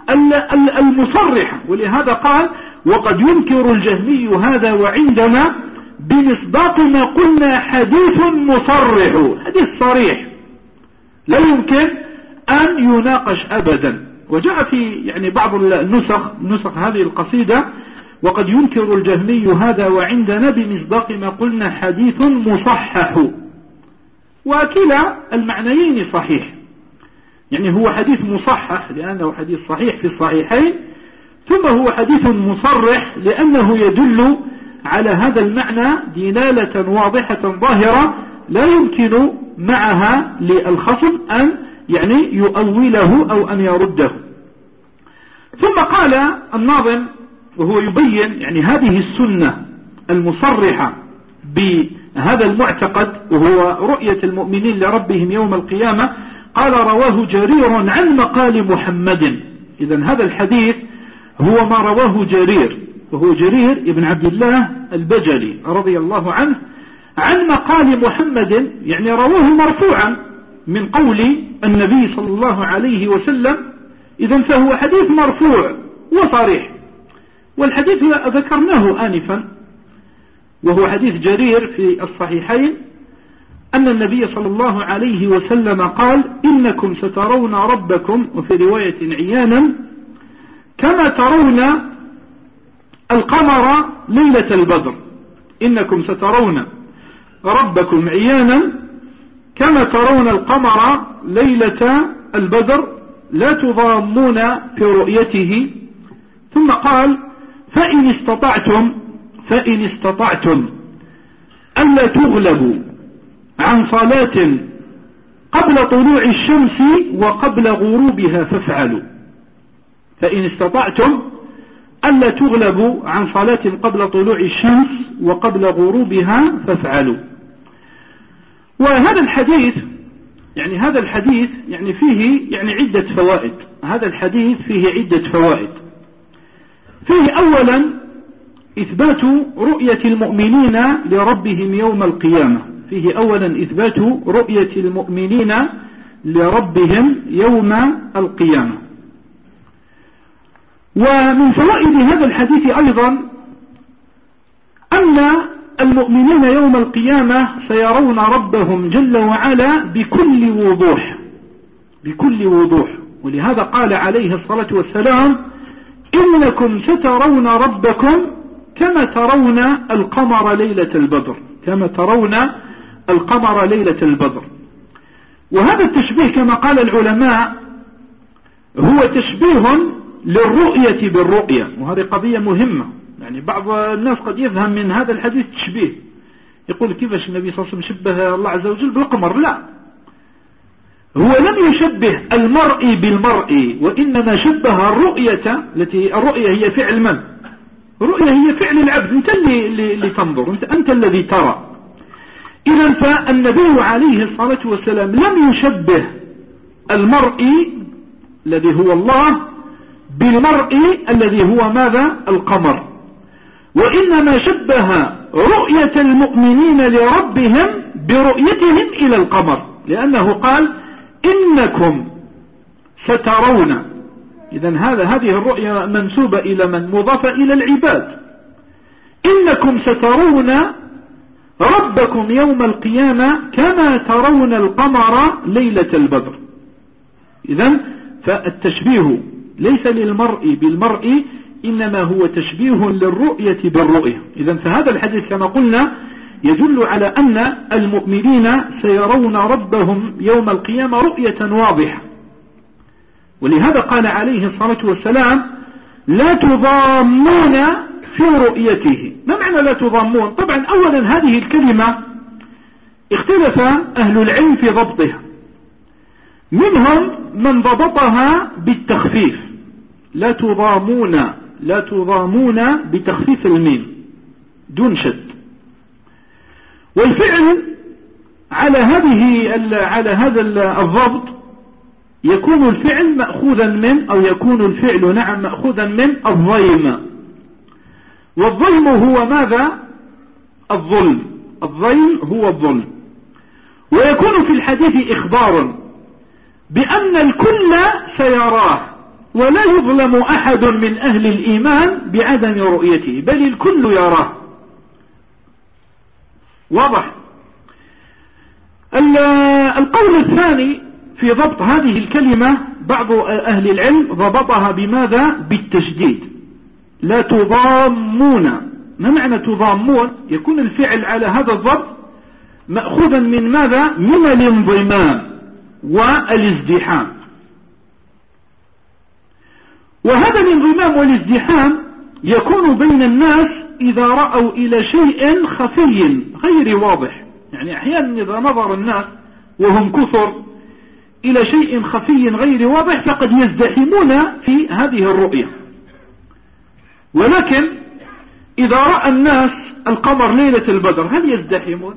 المصرحة، ولهذا قال وقد ينكر الجهمي هذا وعندنا بمصداق ما قلنا حديث مصرح، حديث صريح لا يمكن أن يناقش أبدا. وجاء في يعني بعض النسخ هذه القصيدة وقد ينكر الجهمي هذا وعندنا بمصداق ما قلنا حديث مصحح. وكلا المعنيين صحيح، يعني هو حديث مصحح لأنه حديث صحيح في الصحيحين، ثم هو حديث مصرح لأنه يدل على هذا المعنى دلالة واضحة ظاهرة لا يمكن معها للخصم أن يعني يؤوله أو أن يرده. ثم قال الناظم وهو يبين يعني هذه السنة المصرحة بهذا المعتقد وهو رؤية المؤمنين لربهم يوم القيامة، قال رواه جرير عن مقال محمد. إذن هذا الحديث هو ما رواه جرير، وهو جرير ابن عبد الله البجلي رضي الله عنه، عن مقال محمد يعني رواه مرفوعا من قول النبي صلى الله عليه وسلم. إذن فهو حديث مرفوع وصريح. والحديث ذكرناه آنفا وهو حديث جرير في الصحيحين أن النبي صلى الله عليه وسلم قال إنكم سترون ربكم، وفي رواية عيانا، كما ترون القمر ليلة البدر. إنكم سترون ربكم عيانا كما ترون القمر ليلة البدر لا تضامون في رؤيته. ثم قال فإن استطعتم ألا تغلبوا عن صلاة قبل طلوع الشمس وقبل غروبها فافعلوا. فإن استطعتم ألا تغلبوا عن صلاة قبل طلوع الشمس وقبل غروبها فافعلوا. وهذا الحديث يعني فيه يعني عدة فوائد. هذا الحديث فيه عدة فوائد. فيه أولا إثبات رؤية المؤمنين لربهم يوم القيامة. فيه أولا إثبات رؤية المؤمنين لربهم يوم القيامة. ومن فوائد هذا الحديث أيضا أن المؤمنين يوم القيامة سيرون ربهم جل وعلا بكل وضوح. ولهذا قال عليه الصلاة والسلام إنكم سترون ربكم كما ترون القمر ليلة البدر. وهذا التشبيه كما قال العلماء هو تشبيه للرؤية بالرؤية، وهذه قضية مهمة. يعني بعض الناس قد يفهم من هذا الحديث تشبيه، يقول كيفاش النبي صلى الله عليه وسلم شبه الله عز وجل بالقمر؟ لا، هو لم يشبه المرء بالمرء، وإنما شبه الرؤية الرؤية هي فعل من؟ الرؤية هي فعل العبد، أنت اللي تنظر، أنت الذي ترى. إذن فالنبي عليه الصلاة والسلام لم يشبه المرء الذي هو الله بالمرء الذي هو ماذا؟ القمر. وإنما شبه رؤية المؤمنين لربهم برؤيتهم إلى القمر، لأنه قال إنكم سترون. إذن هذه الرؤية منسوبة إلى من؟ مضافة إلى العباد. إنكم سترون ربكم يوم القيامة كما ترون القمر ليلة البدر. إذن فالتشبيه ليس للمرء بالمرء، إنما هو تشبيه للرؤية بالرؤية. إذن فهذا الحديث كما قلنا يدل على أن المؤمنين سيرون ربهم يوم القيامة رؤية واضحة. ولهذا قال عليه الصلاة والسلام لا تضامون في رؤيته. ما معنى لا تضامون؟ طبعا أولا هذه الكلمة اختلف أهل العلم في ضبطها، منهم من ضبطها بالتخفيف، لا تضامون بتخفيف الميم دون شد. والفعل على هذا الضبط يكون الفعل مأخوذا من، أو يكون الفعل نعم مأخوذا من الضيم. والضيم هو ماذا؟ الظلم. الضيم هو الظلم. ويكون في الحديث إخبار بأن الكل سيراه، ولا يظلم أحد من أهل الإيمان بعدم رؤيته، بل الكل يراه. واضح؟ القول الثاني في ضبط هذه الكلمة، بعض أهل العلم ضبطها بماذا؟ بالتشديد. لا تضامون. ما معنى تضامون؟ يكون الفعل على هذا الضبط مأخوذا من ماذا؟ من الانضمام والازدحام. وهذا الانضمام والازدحام يكون بين الناس إذا رأوا إلى شيء خفي غير واضح. يعني أحيانا إذا نظر الناس وهم كثر إلى شيء خفي غير واضح فقد يزدحمون في هذه الرؤية. ولكن إذا رأى الناس القمر ليلة البدر هل يزدحمون؟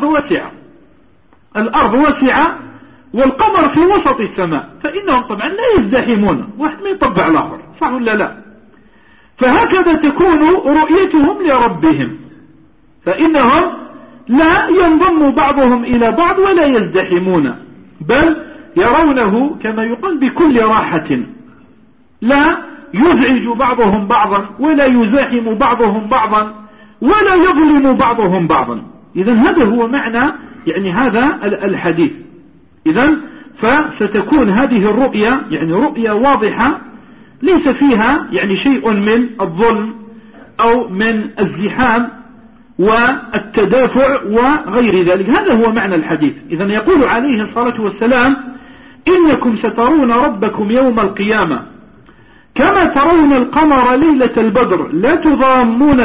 الأرض واسعة والقمر في وسط السماء، فإنهم طبعا لا يزدحمون، واحد ما يطبع الآخر، صح ولا لا؟ فهكذا تكون رؤيتهم لربهم، فإنهم لا ينضم بعضهم إلى بعض ولا يزدحمون، بل يرونه كما يقال بكل راحة، لا يزعج بعضهم بعضا ولا يزاحم بعضهم بعضا ولا يظلم بعضهم بعضا. إذن هذا هو معنى يعني هذا الحديث. إذن فستكون هذه الرؤية يعني رؤية واضحة ليس فيها يعني شيء من الظلم أو من الزحام والتدافع وغير ذلك. هذا هو معنى الحديث. إذن يقول عليه الصلاة والسلام إنكم سترون ربكم يوم القيامة كما ترون القمر ليلة البدر لا تضامون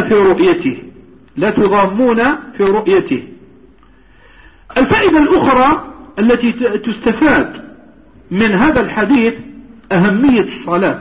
في رؤيته. الفائدة الأخرى التي تستفاد من هذا الحديث أهمية الصلاة،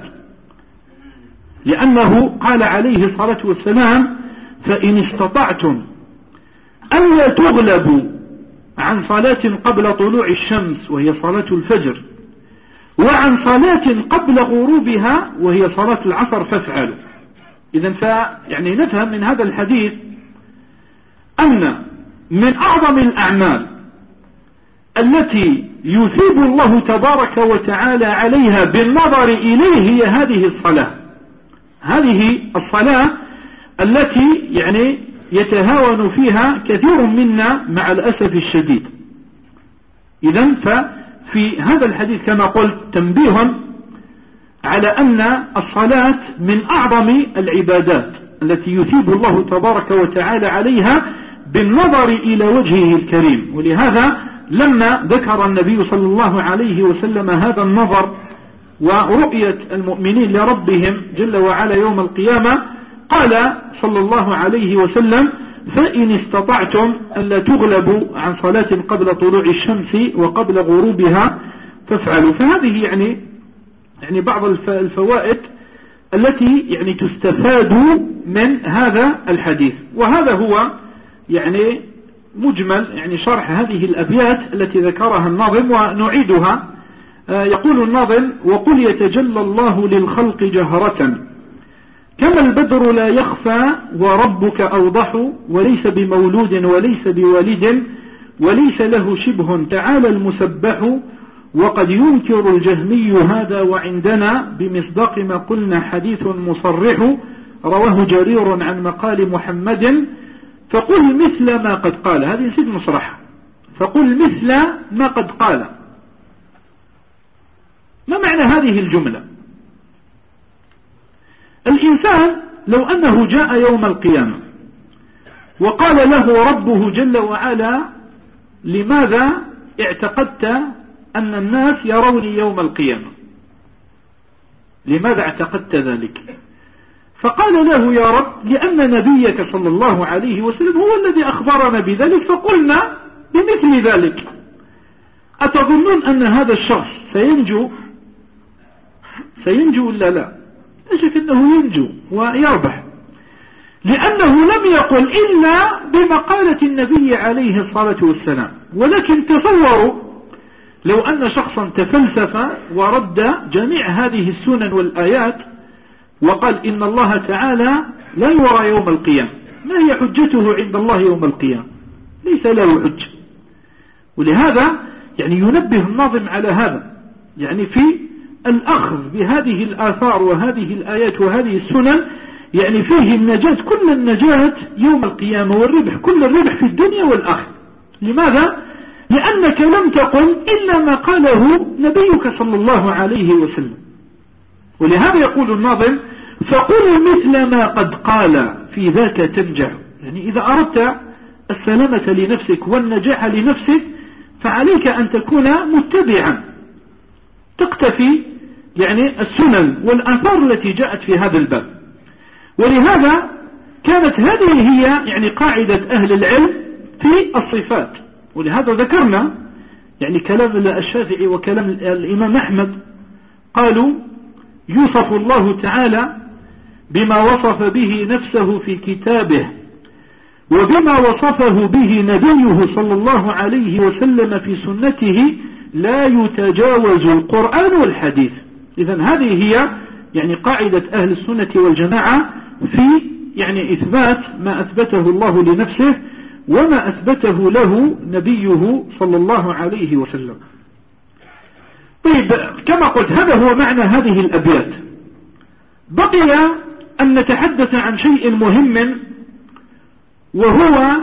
لأنه قال عليه الصلاة والسلام فإن استطعتم أن لا تغلبوا عن صلاة قبل طلوع الشمس وهي صلاة الفجر وعن صلاة قبل غروبها وهي صلاة العصر فافعلوا. إذن يعني نفهم من هذا الحديث أن من أعظم الأعمال التي يثيب الله تبارك وتعالى عليها بالنظر إليه هي هذه الصلاة التي يعني يتهاون فيها كثير منا مع الأسف الشديد. إذن ففي هذا الحديث كما قلت تنبيه على أن الصلاة من أعظم العبادات التي يثيب الله تبارك وتعالى عليها بالنظر إلى وجهه الكريم. ولهذا لما ذكر النبي صلى الله عليه وسلم هذا النظر ورؤية المؤمنين لربهم جل وعلا يوم القيامة قال صلى الله عليه وسلم فإن استطعتم ألا تغلبوا عن صلاة قبل طلوع الشمس وقبل غروبها فافعلوا. فهذه يعني بعض الفوائد التي يعني تستفاد من هذا الحديث. وهذا هو يعني مجمل يعني شرح هذه الأبيات التي ذكرها الناظم، ونعيدها يقول الناظم: وقل يتجلى الله للخلق جهرة كما البدر لا يخفى وربك أوضح وليس بمولود وليس بوالد وليس له شبه تعالى المسبح وقد ينكر الجهمي هذا وعندنا بمصداق ما قلنا حديث مصرح رواه جرير عن مقال محمد فقل مثل ما قد قال. هذه نسيت مصرح. فقل مثل ما قد قال. ما معنى هذه الجملة؟ الإنسان لو أنه جاء يوم القيامة وقال له ربه جل وعلا: لماذا اعتقدت أن الناس يروني يوم القيامة؟ لماذا اعتقدت ذلك؟ فقال له: يا رب لأن نبيك صلى الله عليه وسلم هو الذي أخبرنا بذلك فقلنا بمثل ذلك. أتظنون أن هذا الشخص سينجو ولا لا؟ لا شك أنه ينجو ويربح، لأنه لم يقل إلا بمقالة النبي عليه الصلاة والسلام. ولكن تصوروا لو أن شخصا تفلسف ورد جميع هذه السنن والآيات وقال إن الله تعالى لا يرى يوم القيامة، ما هي حجته عند الله يوم القيامة؟ ليس له حجة. ولهذا يعني ينبه الناظم على هذا، يعني في الأخذ بهذه الآثار وهذه الآيات وهذه السنن يعني فيه النجاة، كل النجاة يوم القيامة والربح، كل الربح في الدنيا والآخرة. لماذا؟ لأنك لم تقل إلا ما قاله نبيك صلى الله عليه وسلم. ولهذا يقول الناظم: فقل مثل ما قد قال في ذاك تنجح. يعني إذا أردت السلامة لنفسك والنجاح لنفسك فعليك أن تكون متبعا، تقتفي يعني السنن والآثار التي جاءت في هذا الباب. ولهذا كانت هذه هي يعني قاعدة أهل العلم في الصفات. ولهذا ذكرنا يعني كلام الشافعي وكلام الإمام أحمد، قالوا: يوصف الله تعالى بما وصف به نفسه في كتابه وبما وصفه به نبيه صلى الله عليه وسلم في سنته لا يتجاوز القرآن والحديث. إذن هذه هي يعني قاعدة أهل السنة والجماعة في يعني إثبات ما أثبته الله لنفسه وما أثبته له نبيه صلى الله عليه وسلم. طيب، كما قلت هذا هو معنى هذه الأبيات. بقي أن نتحدث عن شيء مهم، وهو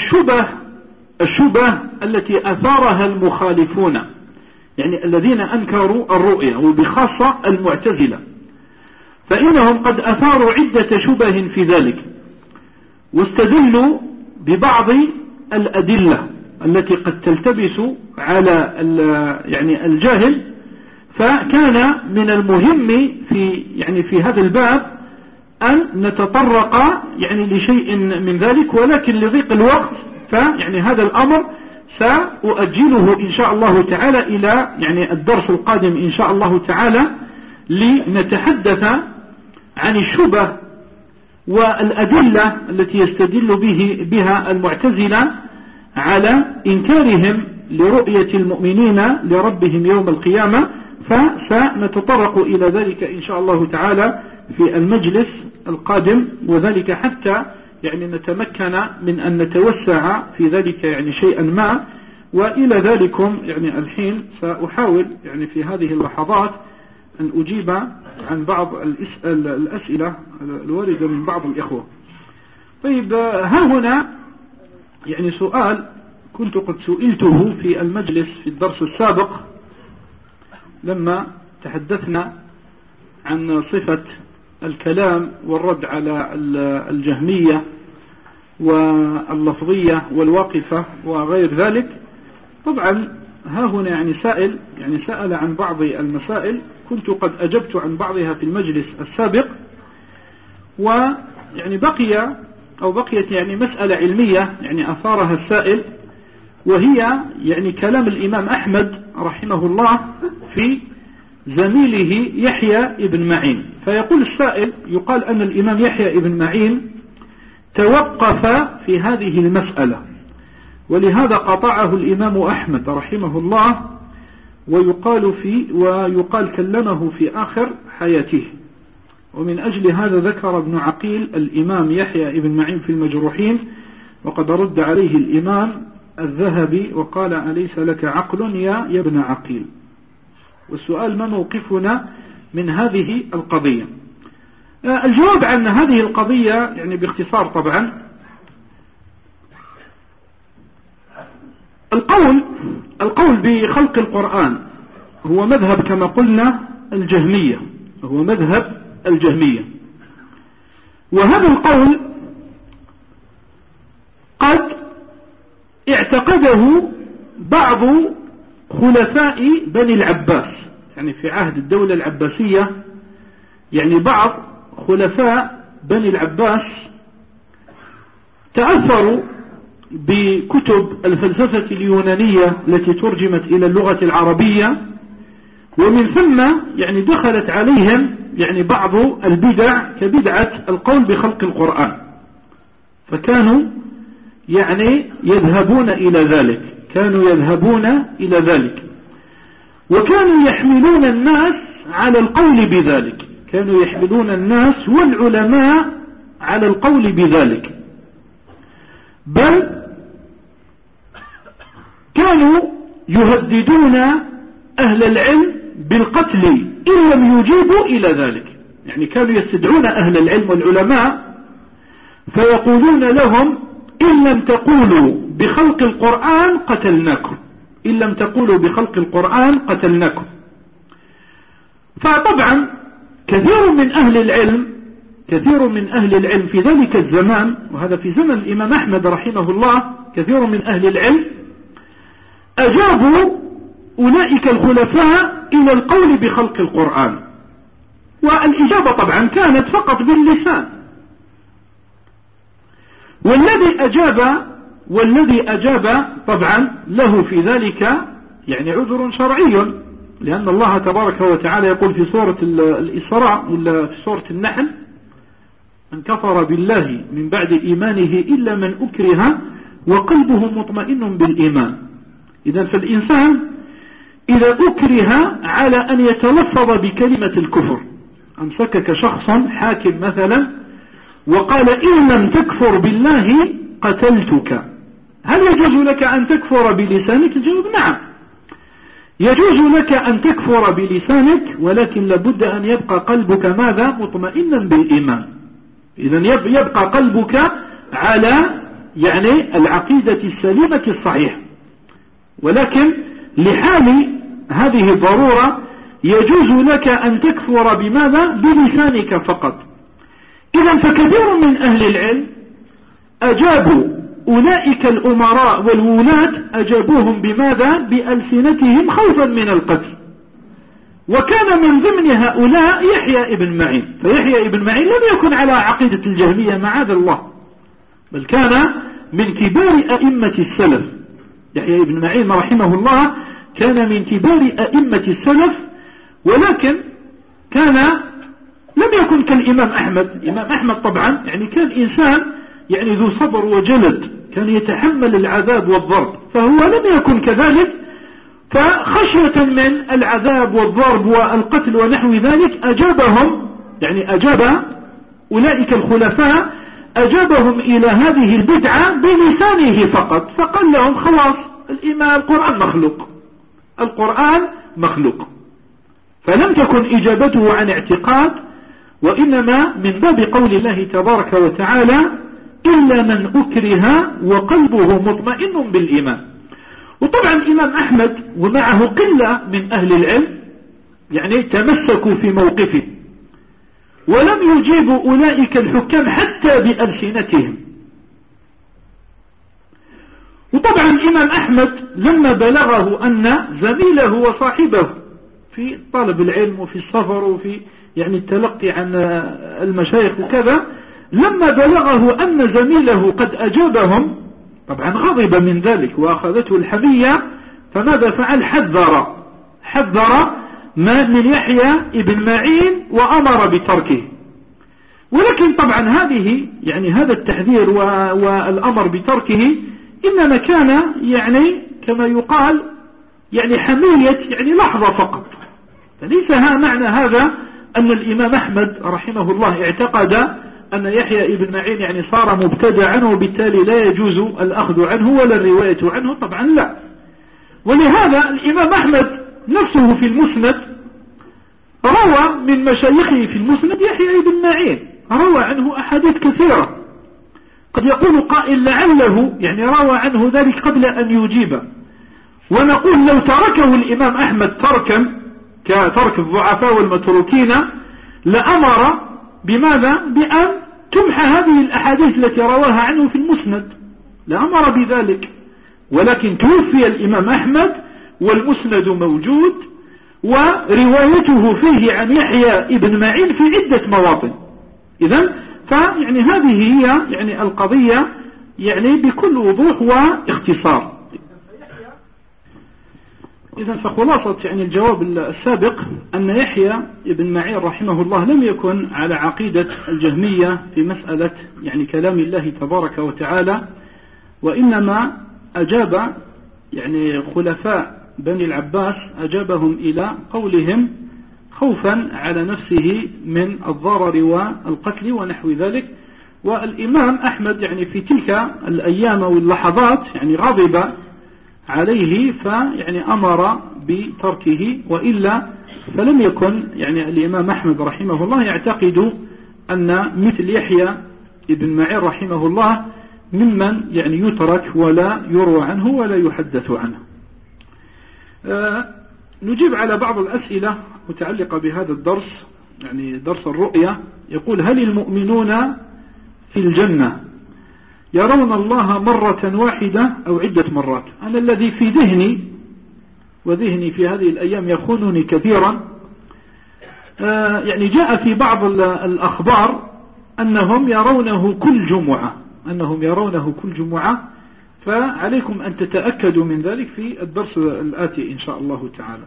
الشبه التي أثارها المخالفون، يعني الذين أنكروا الرؤية، وبخاصة المعتزلة، فإنهم قد أثاروا عدة شبه في ذلك، واستدلوا ببعض الأدلة التي قد تلتبس على يعني الجاهل. فكان من المهم في هذا الباب أن نتطرق يعني لشيء من ذلك، ولكن لضيق الوقت فيعني هذا الأمر سأؤجله إن شاء الله تعالى إلى يعني الدرس القادم إن شاء الله تعالى، لنتحدث عن الشبه والأدلة التي يستدل بها المعتزلة على إنكارهم لرؤية المؤمنين لربهم يوم القيامة. فسنتطرق إلى ذلك إن شاء الله تعالى في المجلس القادم، وذلك حتى يعني نتمكن من أن نتوسع في ذلك يعني شيئا ما. وإلى ذلكم يعني الحين سأحاول يعني في هذه اللحظات أن أجيب عن بعض الأسئلة الواردة من بعض الإخوة. طيب، ها هنا يعني سؤال كنت قد سئلته في المجلس في الدرس السابق لما تحدثنا عن صفة الكلام والرد على الجهمية واللفظية والواقفة وغير ذلك. طبعا ها هنا يعني سائل يعني سأل عن بعض المسائل كنت قد أجبت عن بعضها في المجلس السابق، ويعني بقيت يعني مسألة علمية يعني أثارها السائل، وهي يعني كلام الإمام أحمد رحمه الله في زميله يحيى ابن معين. فيقول السائل: يقال أن الإمام يحيى ابن معين توقف في هذه المسألة، ولهذا قطعه الإمام أحمد رحمه الله ويقال كلمه في آخر حياته. ومن أجل هذا ذكر ابن عقيل الإمام يحيى ابن معين في المجروحين، وقد رد عليه الإمام الذهبي وقال: أليس لك عقل يا ابن عقيل؟ والسؤال: ما موقفنا من هذه القضية؟ الجواب عن هذه القضية يعني باختصار طبعا، القول بخلق القرآن هو مذهب كما قلنا الجهمية، هو مذهب الجهمية. وهذا القول قد اعتقده بعض خلفاء بني العباس، يعني في عهد الدولة العباسية، يعني بعض خلفاء بني العباس تأثروا بكتب الفلسفة اليونانية التي ترجمت إلى اللغة العربية، ومن ثم يعني دخلت عليهم يعني بعض البدع كبدعة القول بخلق القرآن، فكانوا يعني يذهبون إلى ذلك، وكانوا يحملون الناس على القول بذلك، كانوا يحملون الناس والعلماء على القول بذلك، بل كانوا يهددون أهل العلم بالقتل إن لم يجيبوا إلى ذلك. يعني كانوا يستدعون أهل العلم والعلماء فيقولون لهم: إن لم تقولوا بخلق القرآن قتلناكم، إن لم تقولوا بخلق القرآن قتلناكم. فطبعا كثير من أهل العلم في ذلك الزمان، وهذا في زمن الإمام أحمد رحمه الله، كثير من أهل العلم أجابوا أولئك الخلفاء إلى القول بخلق القرآن، والإجابة طبعا كانت فقط باللسان. والذي أجاب طبعا له في ذلك يعني عذر شرعي، لأن الله تبارك وتعالى يقول في سورة الإسراء ولا في سورة النحل: من كفر بالله من بعد إيمانه إلا من أكره وقلبه مطمئن بالإيمان. إذن فالإنسان إذا أكره على أن يتلفظ بكلمة الكفر، أمسكك شخص حاكم مثلا وقال: إن لم تكفر بالله قتلتك، هل يجوز لك أن تكفر بلسانك؟ الجواب: نعم، يجوز لك أن تكفر بلسانك، ولكن لابد أن يبقى قلبك ماذا؟ مطمئنا بالإيمان. إذن يبقى قلبك على يعني العقيدة السليمة الصحيحة، ولكن لحال هذه الضرورة يجوز لك أن تكفر بماذا؟ بلسانك فقط. إذن فكثير من أهل العلم أجابوا أولئك الأمراء والولاة، أجابوهم بماذا؟ بألسنتهم خوفا من القتل. وكان من ضمن هؤلاء يحيى ابن معين، فيحيى ابن معين لم يكن على عقيدة الجهمية معاذ الله، بل كان من كبار أئمة السلف. يحيى ابن معين رحمه الله كان من كبار أئمة السلف، ولكن لم يكن كالإمام أحمد. الإمام أحمد طبعا يعني كان إنسان يعني ذو صبر وجلد، كان يتحمل العذاب والضرب، فهو لم يكن كذلك، فخشية من العذاب والضرب والقتل ونحو ذلك أجابهم، يعني أجاب أولئك الخلفاء أجابهم إلى هذه البدعة بلسانه فقط، فقال لهم: خلاص، القرآن مخلوق. فلم تكن إجابته عن اعتقاد، وإنما من باب قول الله تبارك وتعالى: إلا من أكره وقلبه مطمئن بالإيمان. وطبعا الإمام أحمد ومعه قلة من أهل العلم يعني تمسكوا في موقفه، ولم يجيبوا أولئك الحكام حتى بألسنتهم. وطبعا الإمام أحمد لما بلغه أن زميله وصاحبه في طلب العلم وفي السفر وفي يعني التلقي عن المشايخ وكذا، لما بلغه أن زميله قد أجابهم طبعا غضب من ذلك وأخذته الحمية، فماذا فعل؟ حذر ما من يحيى ابن معين وأمر بتركه. ولكن طبعا هذا التحذير والأمر بتركه إنما كان يعني كما يقال يعني حمية يعني لحظة فقط. فليس معنى هذا أن الإمام أحمد رحمه الله اعتقد أن يحيى ابن معين يعني صار مبتدعا وبالتالي لا يجوز الأخذ عنه ولا الرواية عنه، طبعا لا. ولهذا الإمام أحمد نفسه في المسند روى من مشايخه في المسند يحيى ابن معين، روى عنه أحاديث كثيرة. قد يقول قائل لعله يعني روى عنه ذلك قبل أن يجيب، ونقول لو تركه الإمام أحمد تركا كترك الضعفاء والمتروكين لأمر بماذا؟ بأن تمحى هذه الأحاديث التي رواها عنه في المسند، لأمر بذلك. ولكن توفي الإمام أحمد والمسند موجود، وروايته فيه عن يحيى ابن معين في عدة مواطن. إذن فيعني هذه هي يعني القضية يعني بكل وضوح واختصار. إذن فخلاصة يعني الجواب السابق أن يحيى ابن معين رحمه الله لم يكن على عقيدة الجهمية في مسألة يعني كلام الله تبارك وتعالى، وإنما أجاب يعني خلفاء بني العباس أجابهم إلى قولهم خوفا على نفسه من الضرر والقتل ونحو ذلك. والإمام أحمد يعني في تلك الأيام واللحظات يعني غضب عليه فيعني أمر بتركه، وإلا فلم يكن يعني الإمام أحمد رحمه الله يعتقد أن مثل يحيى ابن معين رحمه الله ممن يعني يترك ولا يروى عنه ولا يحدث عنه. نجيب على بعض الأسئلة متعلقة بهذا الدرس، يعني درس الرؤية. يقول: هل المؤمنون في الجنة يرون الله مرة واحدة أو عدة مرات؟ أنا الذي في ذهني وذهني في هذه الأيام يخونني كثيرا، يعني جاء في بعض الأخبار أنهم يرونه كل جمعة، فعليكم أن تتأكدوا من ذلك في الدرس الآتي إن شاء الله تعالى.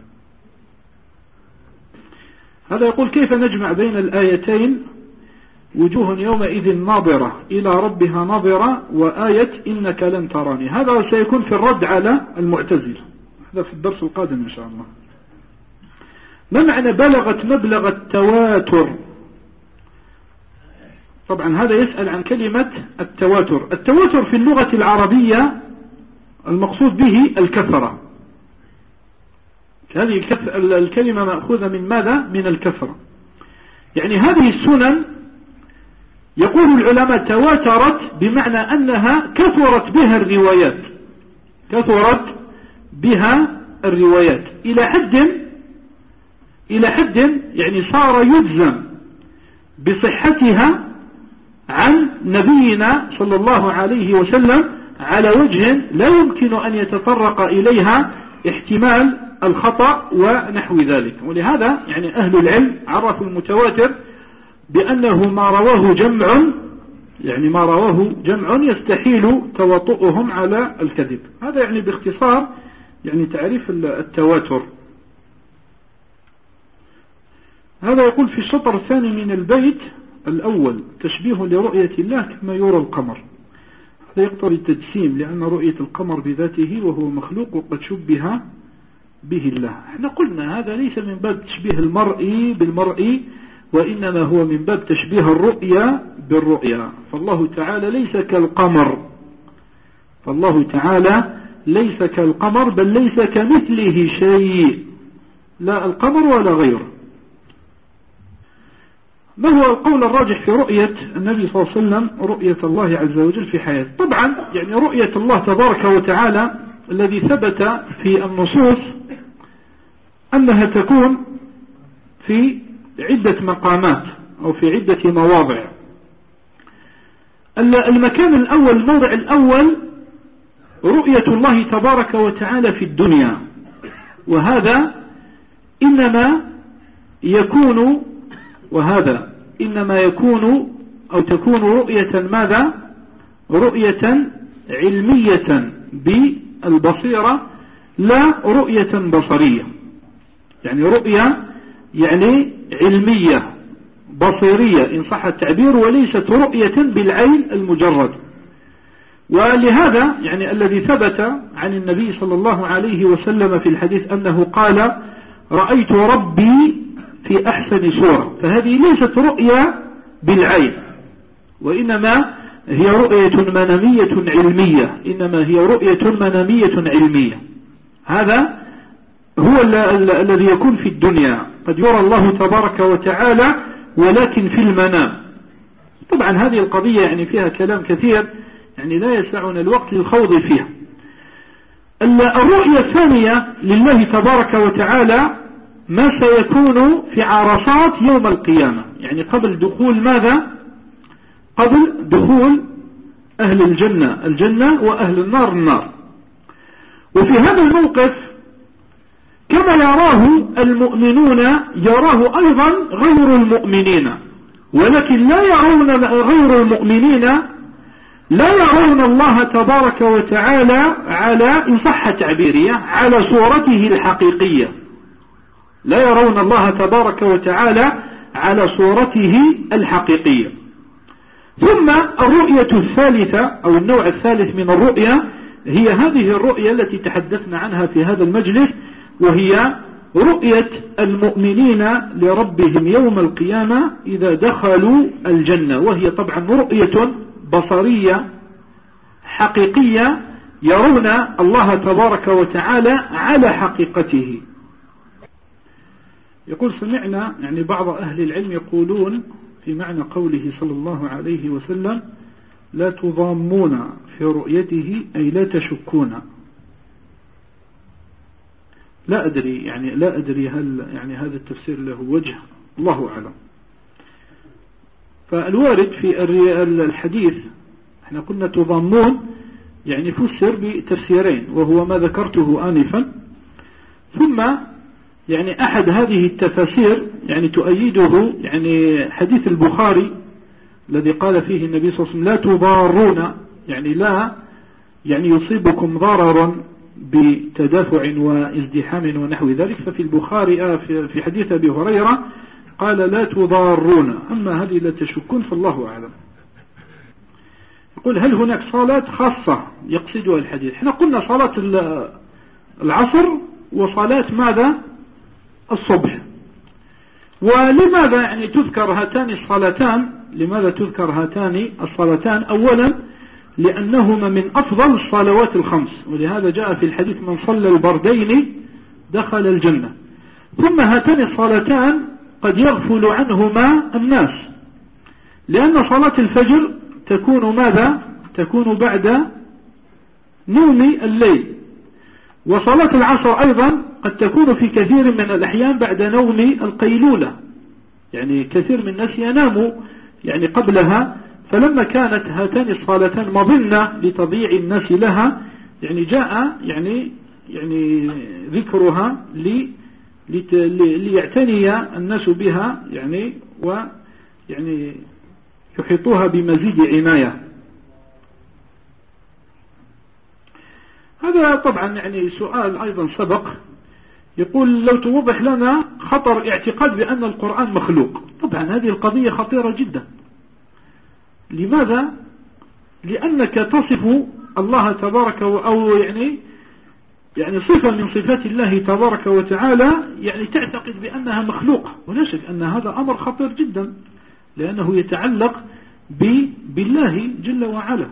هذا يقول: كيف نجمع بين الآيتين وجوه يومئذ ناظرة إلى ربها ناظرة وآية إنك لن تراني؟ هذا سيكون في الرد على المعتزلة، هذا في الدرس القادم إن شاء الله. ما معنى بلغت مبلغ التواتر؟ طبعا هذا يسأل عن كلمة التواتر. التواتر في اللغة العربية المقصود به الكثرة. هذه الكلمة مأخوذة من ماذا؟ من الكثرة. يعني هذه السنن يقول العلماء تواترت بمعنى أنها كثرت بها الروايات إلى حد يعني صار يجزم بصحتها عن نبينا صلى الله عليه وسلم على وجه لا يمكن أن يتطرق إليها احتمال الخطأ ونحو ذلك. ولهذا يعني أهل العلم عرفوا المتواتر بأنه ما رواه جمع يستحيل تواطؤهم على الكذب. هذا يعني باختصار يعني تعريف التواتر. هذا يقول في الشطر الثاني من البيت الأول: تشبيه لرؤية الله كما يرى القمر. هذا يقتضي التجسيم، لأن رؤية القمر بذاته وهو مخلوق وقد شبه به الله. احنا قلنا هذا ليس من باب تشبيه المرء بالمرء، وإنما هو من باب تشبيه الرؤيا بالرؤيا. فالله تعالى ليس كالقمر، بل ليس كمثله شيء، لا القمر ولا غيره. ما هو القول الراجح في رؤية النبي صلى الله عليه وسلم، رؤية الله عز وجل في حياته؟ طبعا يعني رؤية الله تبارك وتعالى الذي ثبت في النصوص أنها تكون في عدة مقامات أو في عدة مواضع. المكان الأول، الموضع الأول رؤية الله تبارك وتعالى في الدنيا، وهذا إنما يكون أو تكون رؤية ماذا؟ رؤية علمية بالبصيرة، لا رؤية بصرية. يعني رؤية يعني علمية بصيرية إن صح التعبير، وليست رؤية بالعين المجرد. ولهذا يعني الذي ثبت عن النبي صلى الله عليه وسلم في الحديث أنه قال رأيت ربي في أحسن صورة، فهذه ليست رؤية بالعين، وإنما هي رؤية منامية علمية، إنما هي رؤية منامية علمية. هذا هو الذي يكون في الدنيا، قد يرى الله تبارك وتعالى ولكن في المنام. طبعا هذه القضية يعني فيها كلام كثير، يعني لا يسعنا الوقت للخوض فيها. الرؤية الثانية لله تبارك وتعالى ما سيكون في عرصات يوم القيامة، يعني قبل دخول ماذا؟ قبل دخول أهل الجنة الجنة وأهل النار النار. وفي هذا الموقف كما يراه المؤمنون يراه أيضا غير المؤمنين، ولكن لا يرون غير المؤمنين لا يرون الله تبارك وتعالى على إن صح تعبيرية على صورته الحقيقية، لا يرون الله تبارك وتعالى على صورته الحقيقية. ثم الرؤية الثالثة أو النوع الثالث من الرؤية هي هذه الرؤية التي تحدثنا عنها في هذا المجلس، وهي رؤية المؤمنين لربهم يوم القيامة إذا دخلوا الجنة، وهي طبعا رؤية بصرية حقيقية، يرون الله تبارك وتعالى على حقيقته. يقول سمعنا يعني بعض أهل العلم يقولون في معنى قوله صلى الله عليه وسلم لا تضامون في رؤيته أي لا تشكون. لا أدري يعني لا أدري هل يعني هذا التفسير له وجه، الله أعلم. فالوارد في الحديث احنا قلنا تضامون يعني فسر بتفسيرين، وهو ما ذكرته آنفا، ثم يعني أحد هذه التفاسير يعني تؤيده يعني حديث البخاري الذي قال فيه النبي صلى الله عليه وسلم لا تضارون، يعني لا يعني يصيبكم ضرر بتدافع وازدحام ونحو ذلك. ففي البخاري في حديث أبي هريرة قال لا تضارون، أما هذه لا تشكون فالله أعلم. يقول هل هناك صلاة خاصة يقصدها الحديث؟ احنا قلنا صلاة العصر وصلاة ماذا؟ الصبح. ولماذا يعني تذكر هاتان الصلاتان؟ لماذا تذكر هاتان الصلاتان؟ أولا لأنهما من أفضل الصلوات الخمس، ولهذا جاء في الحديث من صلى البردين دخل الجنة. ثم هاتان الصلاتان قد يغفل عنهما الناس، لأن صلاة الفجر تكون ماذا؟ تكون بعد نوم الليل، وصلاة العصر أيضا قد تكون في كثير من الأحيان بعد نوم القيلولة، يعني كثير من الناس يناموا يعني قبلها، فلما كانت هاتان الصلاتان مظنة لتضييع الناس لها يعني جاء يعني ذكرها ليعتني الناس بها يعني ويعني يحيطوها بمزيد عناية. هذا طبعا يعني سؤال أيضا سبق، يقول لو توضح لنا خطر اعتقاد بأن القرآن مخلوق. طبعا هذه القضية خطيرة جدا. لماذا؟ لأنك تصف الله تبارك أو يعني صفة من صفات الله تبارك وتعالى يعني تعتقد بأنها مخلوقة، ولا شك أن هذا أمر خطير جدا، لأنه يتعلق بالله جل وعلا.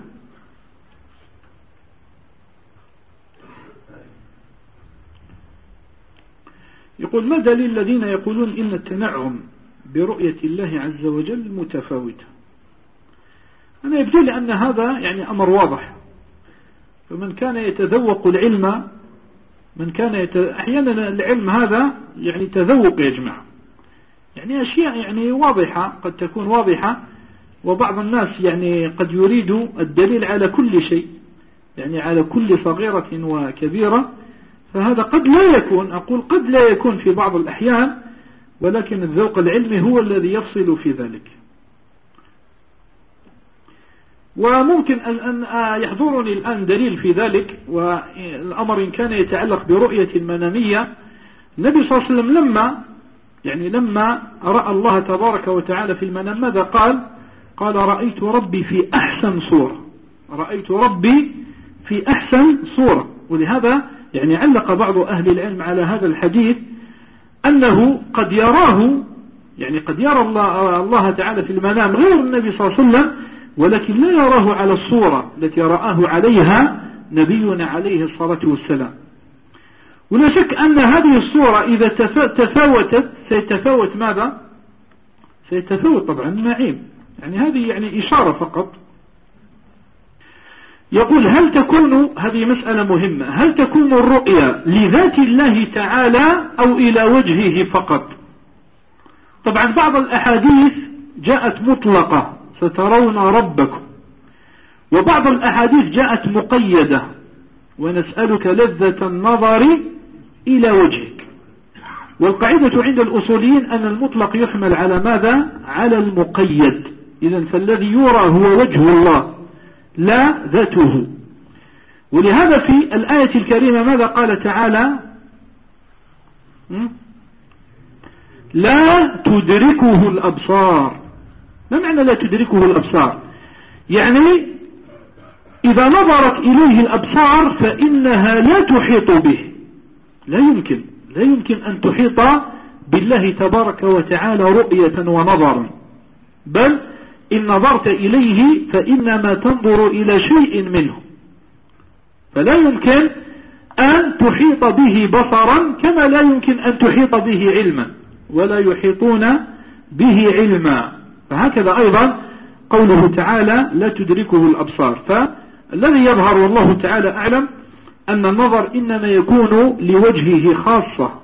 يقول ما دليل الذين يقولون إن التنعم برؤية الله عز وجل متفاوتة؟ أنا يبدو لي أن هذا يعني أمر واضح، فمن كان يتذوق العلم أحيانا العلم هذا يعني تذوق يا جماعة، يعني أشياء يعني واضحة قد تكون واضحة، وبعض الناس يعني قد يريد الدليل على كل شيء، يعني على كل صغيرة وكبيرة، فهذا قد لا يكون، أقول قد لا يكون في بعض الأحيان، ولكن الذوق العلمي هو الذي يفصل في ذلك. وممكن أن يحضرني الآن دليل في ذلك، والأمر إن كان يتعلق برؤية منامية. النبي صلى الله عليه وسلم لما رأى الله تبارك وتعالى في المنام ماذا قال؟ قال رأيت ربي في أحسن صورة. رأيت ربي في أحسن صورة. ولهذا يعني علق بعض أهل العلم على هذا الحديث أنه قد يراه، يعني قد يرى الله تعالى في المنام غير النبي صلى الله عليه وسلم، ولكن لا يراه على الصورة التي رآه عليها نبينا عليه الصلاة والسلام. ولا شك أن هذه الصورة إذا تفاوتت سيتفاوت ماذا؟ سيتفاوت طبعا النعيم. يعني هذه يعني إشارة فقط. يقول هل تكون، هذه مسألة مهمة، هل تكون الرؤيا لذات الله تعالى أو إلى وجهه فقط؟ طبعا بعض الأحاديث جاءت مطلقة سترون ربكم، وبعض الأحاديث جاءت مقيدة ونسألك لذة النظر إلى وجهك. والقاعدة عند الأصوليين أن المطلق يحمل على ماذا؟ على المقيد. إذن فالذي يرى هو وجه الله لا ذاته. ولهذا في الآية الكريمة ماذا قال تعالى؟ لا تدركه الأبصار. ما معنى لا تدركه الأبصار؟ يعني إذا نظرت إليه الأبصار فإنها لا تحيط به. لا يمكن أن تحيط بالله تبارك وتعالى رؤية ونظرا، بل إن نظرت إليه فإنما تنظر إلى شيء منه، فلا يمكن أن تحيط به بصرا كما لا يمكن أن تحيط به علما، ولا يحيطون به علما. فهكذا أيضا قوله تعالى لا تدركه الأبصار. فالذي يظهر والله تعالى أعلم أن النظر إنما يكون لوجهه خاصة.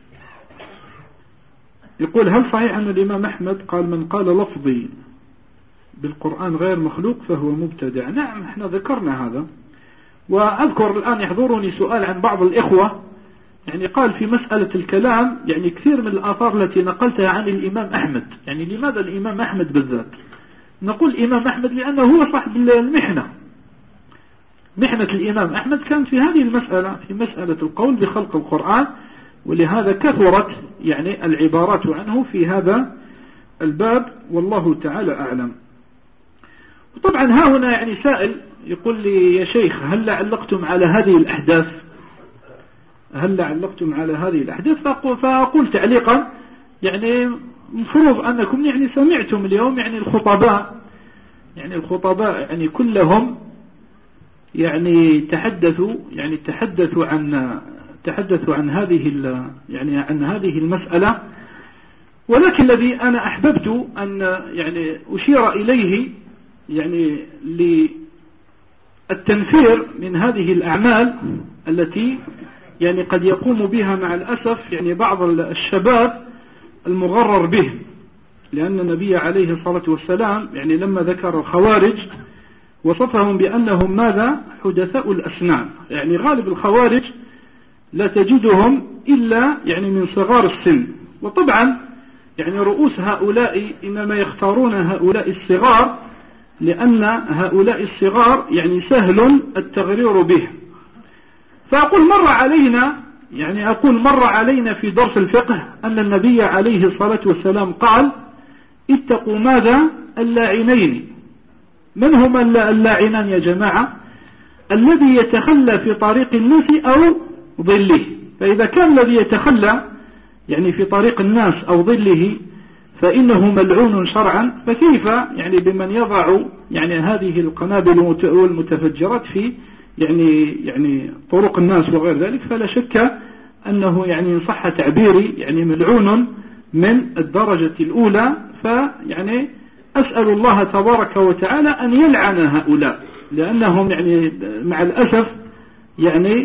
يقول هل صحيح أن الإمام أحمد قال من قال لفظي بالقرآن غير مخلوق فهو مبتدع؟ نعم احنا ذكرنا هذا. وأذكر الآن يحضرني سؤال عن بعض الإخوة، يعني قال في مسألة الكلام يعني كثير من الآثار التي نقلتها عن الإمام أحمد، يعني لماذا الإمام أحمد بالذات؟ نقول الإمام أحمد لأنه هو صاحب المحنة. محنة الإمام أحمد كانت في هذه المسألة، في مسألة القول بخلق القرآن، ولهذا كثرت يعني العبارات عنه في هذا الباب والله تعالى أعلم. وطبعا ها هنا يعني سائل يقول لي يا شيخ هل علقتم على هذه الأحداث؟ هل علقتم على هذه الأحداث؟ فأقول تعليقا يعني مفروض أنكم يعني سمعتم اليوم يعني الخطباء يعني كلهم يعني تحدثوا عن هذه المسألة. ولكن الذي أنا أحببت أن يعني أشير إليه يعني للتنفير من هذه الأعمال التي يعني قد يقوم بها مع الأسف يعني بعض الشباب المغرر به. لأن النبي عليه الصلاة والسلام يعني لما ذكر الخوارج وصفهم بأنهم ماذا؟ حدثاء الأسنان. يعني غالب الخوارج لا تجدهم إلا يعني من صغار السن. وطبعا يعني رؤوس هؤلاء إنما يختارون هؤلاء الصغار لأن هؤلاء الصغار يعني سهل التغرير به. فأقول مر علينا في درس الفقه أن النبي عليه الصلاة والسلام قال اتقوا ماذا؟ اللاعنين. من هما اللاعنان يا جماعة؟ الذي يتخلى في طريق الناس أو ظله. فإذا كان الذي يتخلى يعني في طريق الناس أو ظله فإنه ملعون شرعا، فكيف يعني بمن يضع يعني هذه القنابل والمتفجرات في يعني طرق الناس وغير ذلك؟ فلا شك أنه يعني إن صح تعبيري يعني ملعون من الدرجة الأولى. فيعني أسأل الله تبارك وتعالى أن يلعن هؤلاء، لأنهم يعني مع الأسف يعني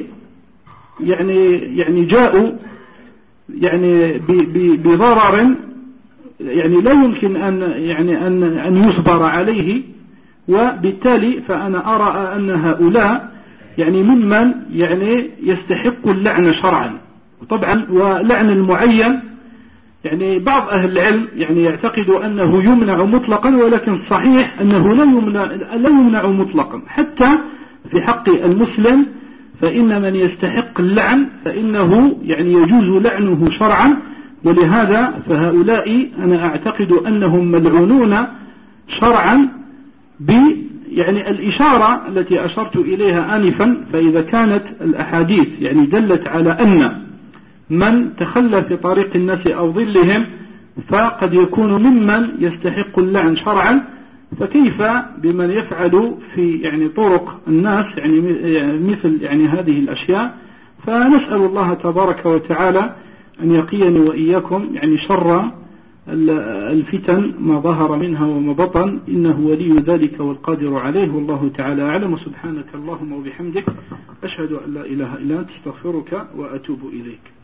جاءوا يعني بضرر يعني لا يمكن أن يصبر عليه. وبالتالي فأنا أرى أن هؤلاء يعني ممن يعني يستحق اللعن شرعا. وطبعا ولعن المعين يعني بعض أهل العلم يعني يعتقد أنه يمنع مطلقا، ولكن صحيح أنه لا يمنع مطلقا حتى في حق المسلم. فإن من يستحق اللعن فإنه يعني يجوز لعنه شرعا. ولهذا فهؤلاء أنا أعتقد أنهم ملعونون شرعا يعني الإشارة التي أشرت إليها آنفا، فإذا كانت الأحاديث يعني دلت على أن من تخلى في طريق الناس أو ظلهم فقد يكون ممن يستحق اللعن شرعا، فكيف بمن يفعل في يعني طرق الناس يعني مثل يعني هذه الأشياء. فنسأل الله تبارك وتعالى أن يقيني وإياكم يعني شر الفتن ما ظهر منها وما بطن، إنه ولي ذلك والقادر عليه، والله تعالى أعلم. سبحانك اللهم وبحمدك، أشهد أن لا إله إلا أنت، استغفرك وأتوب إليك.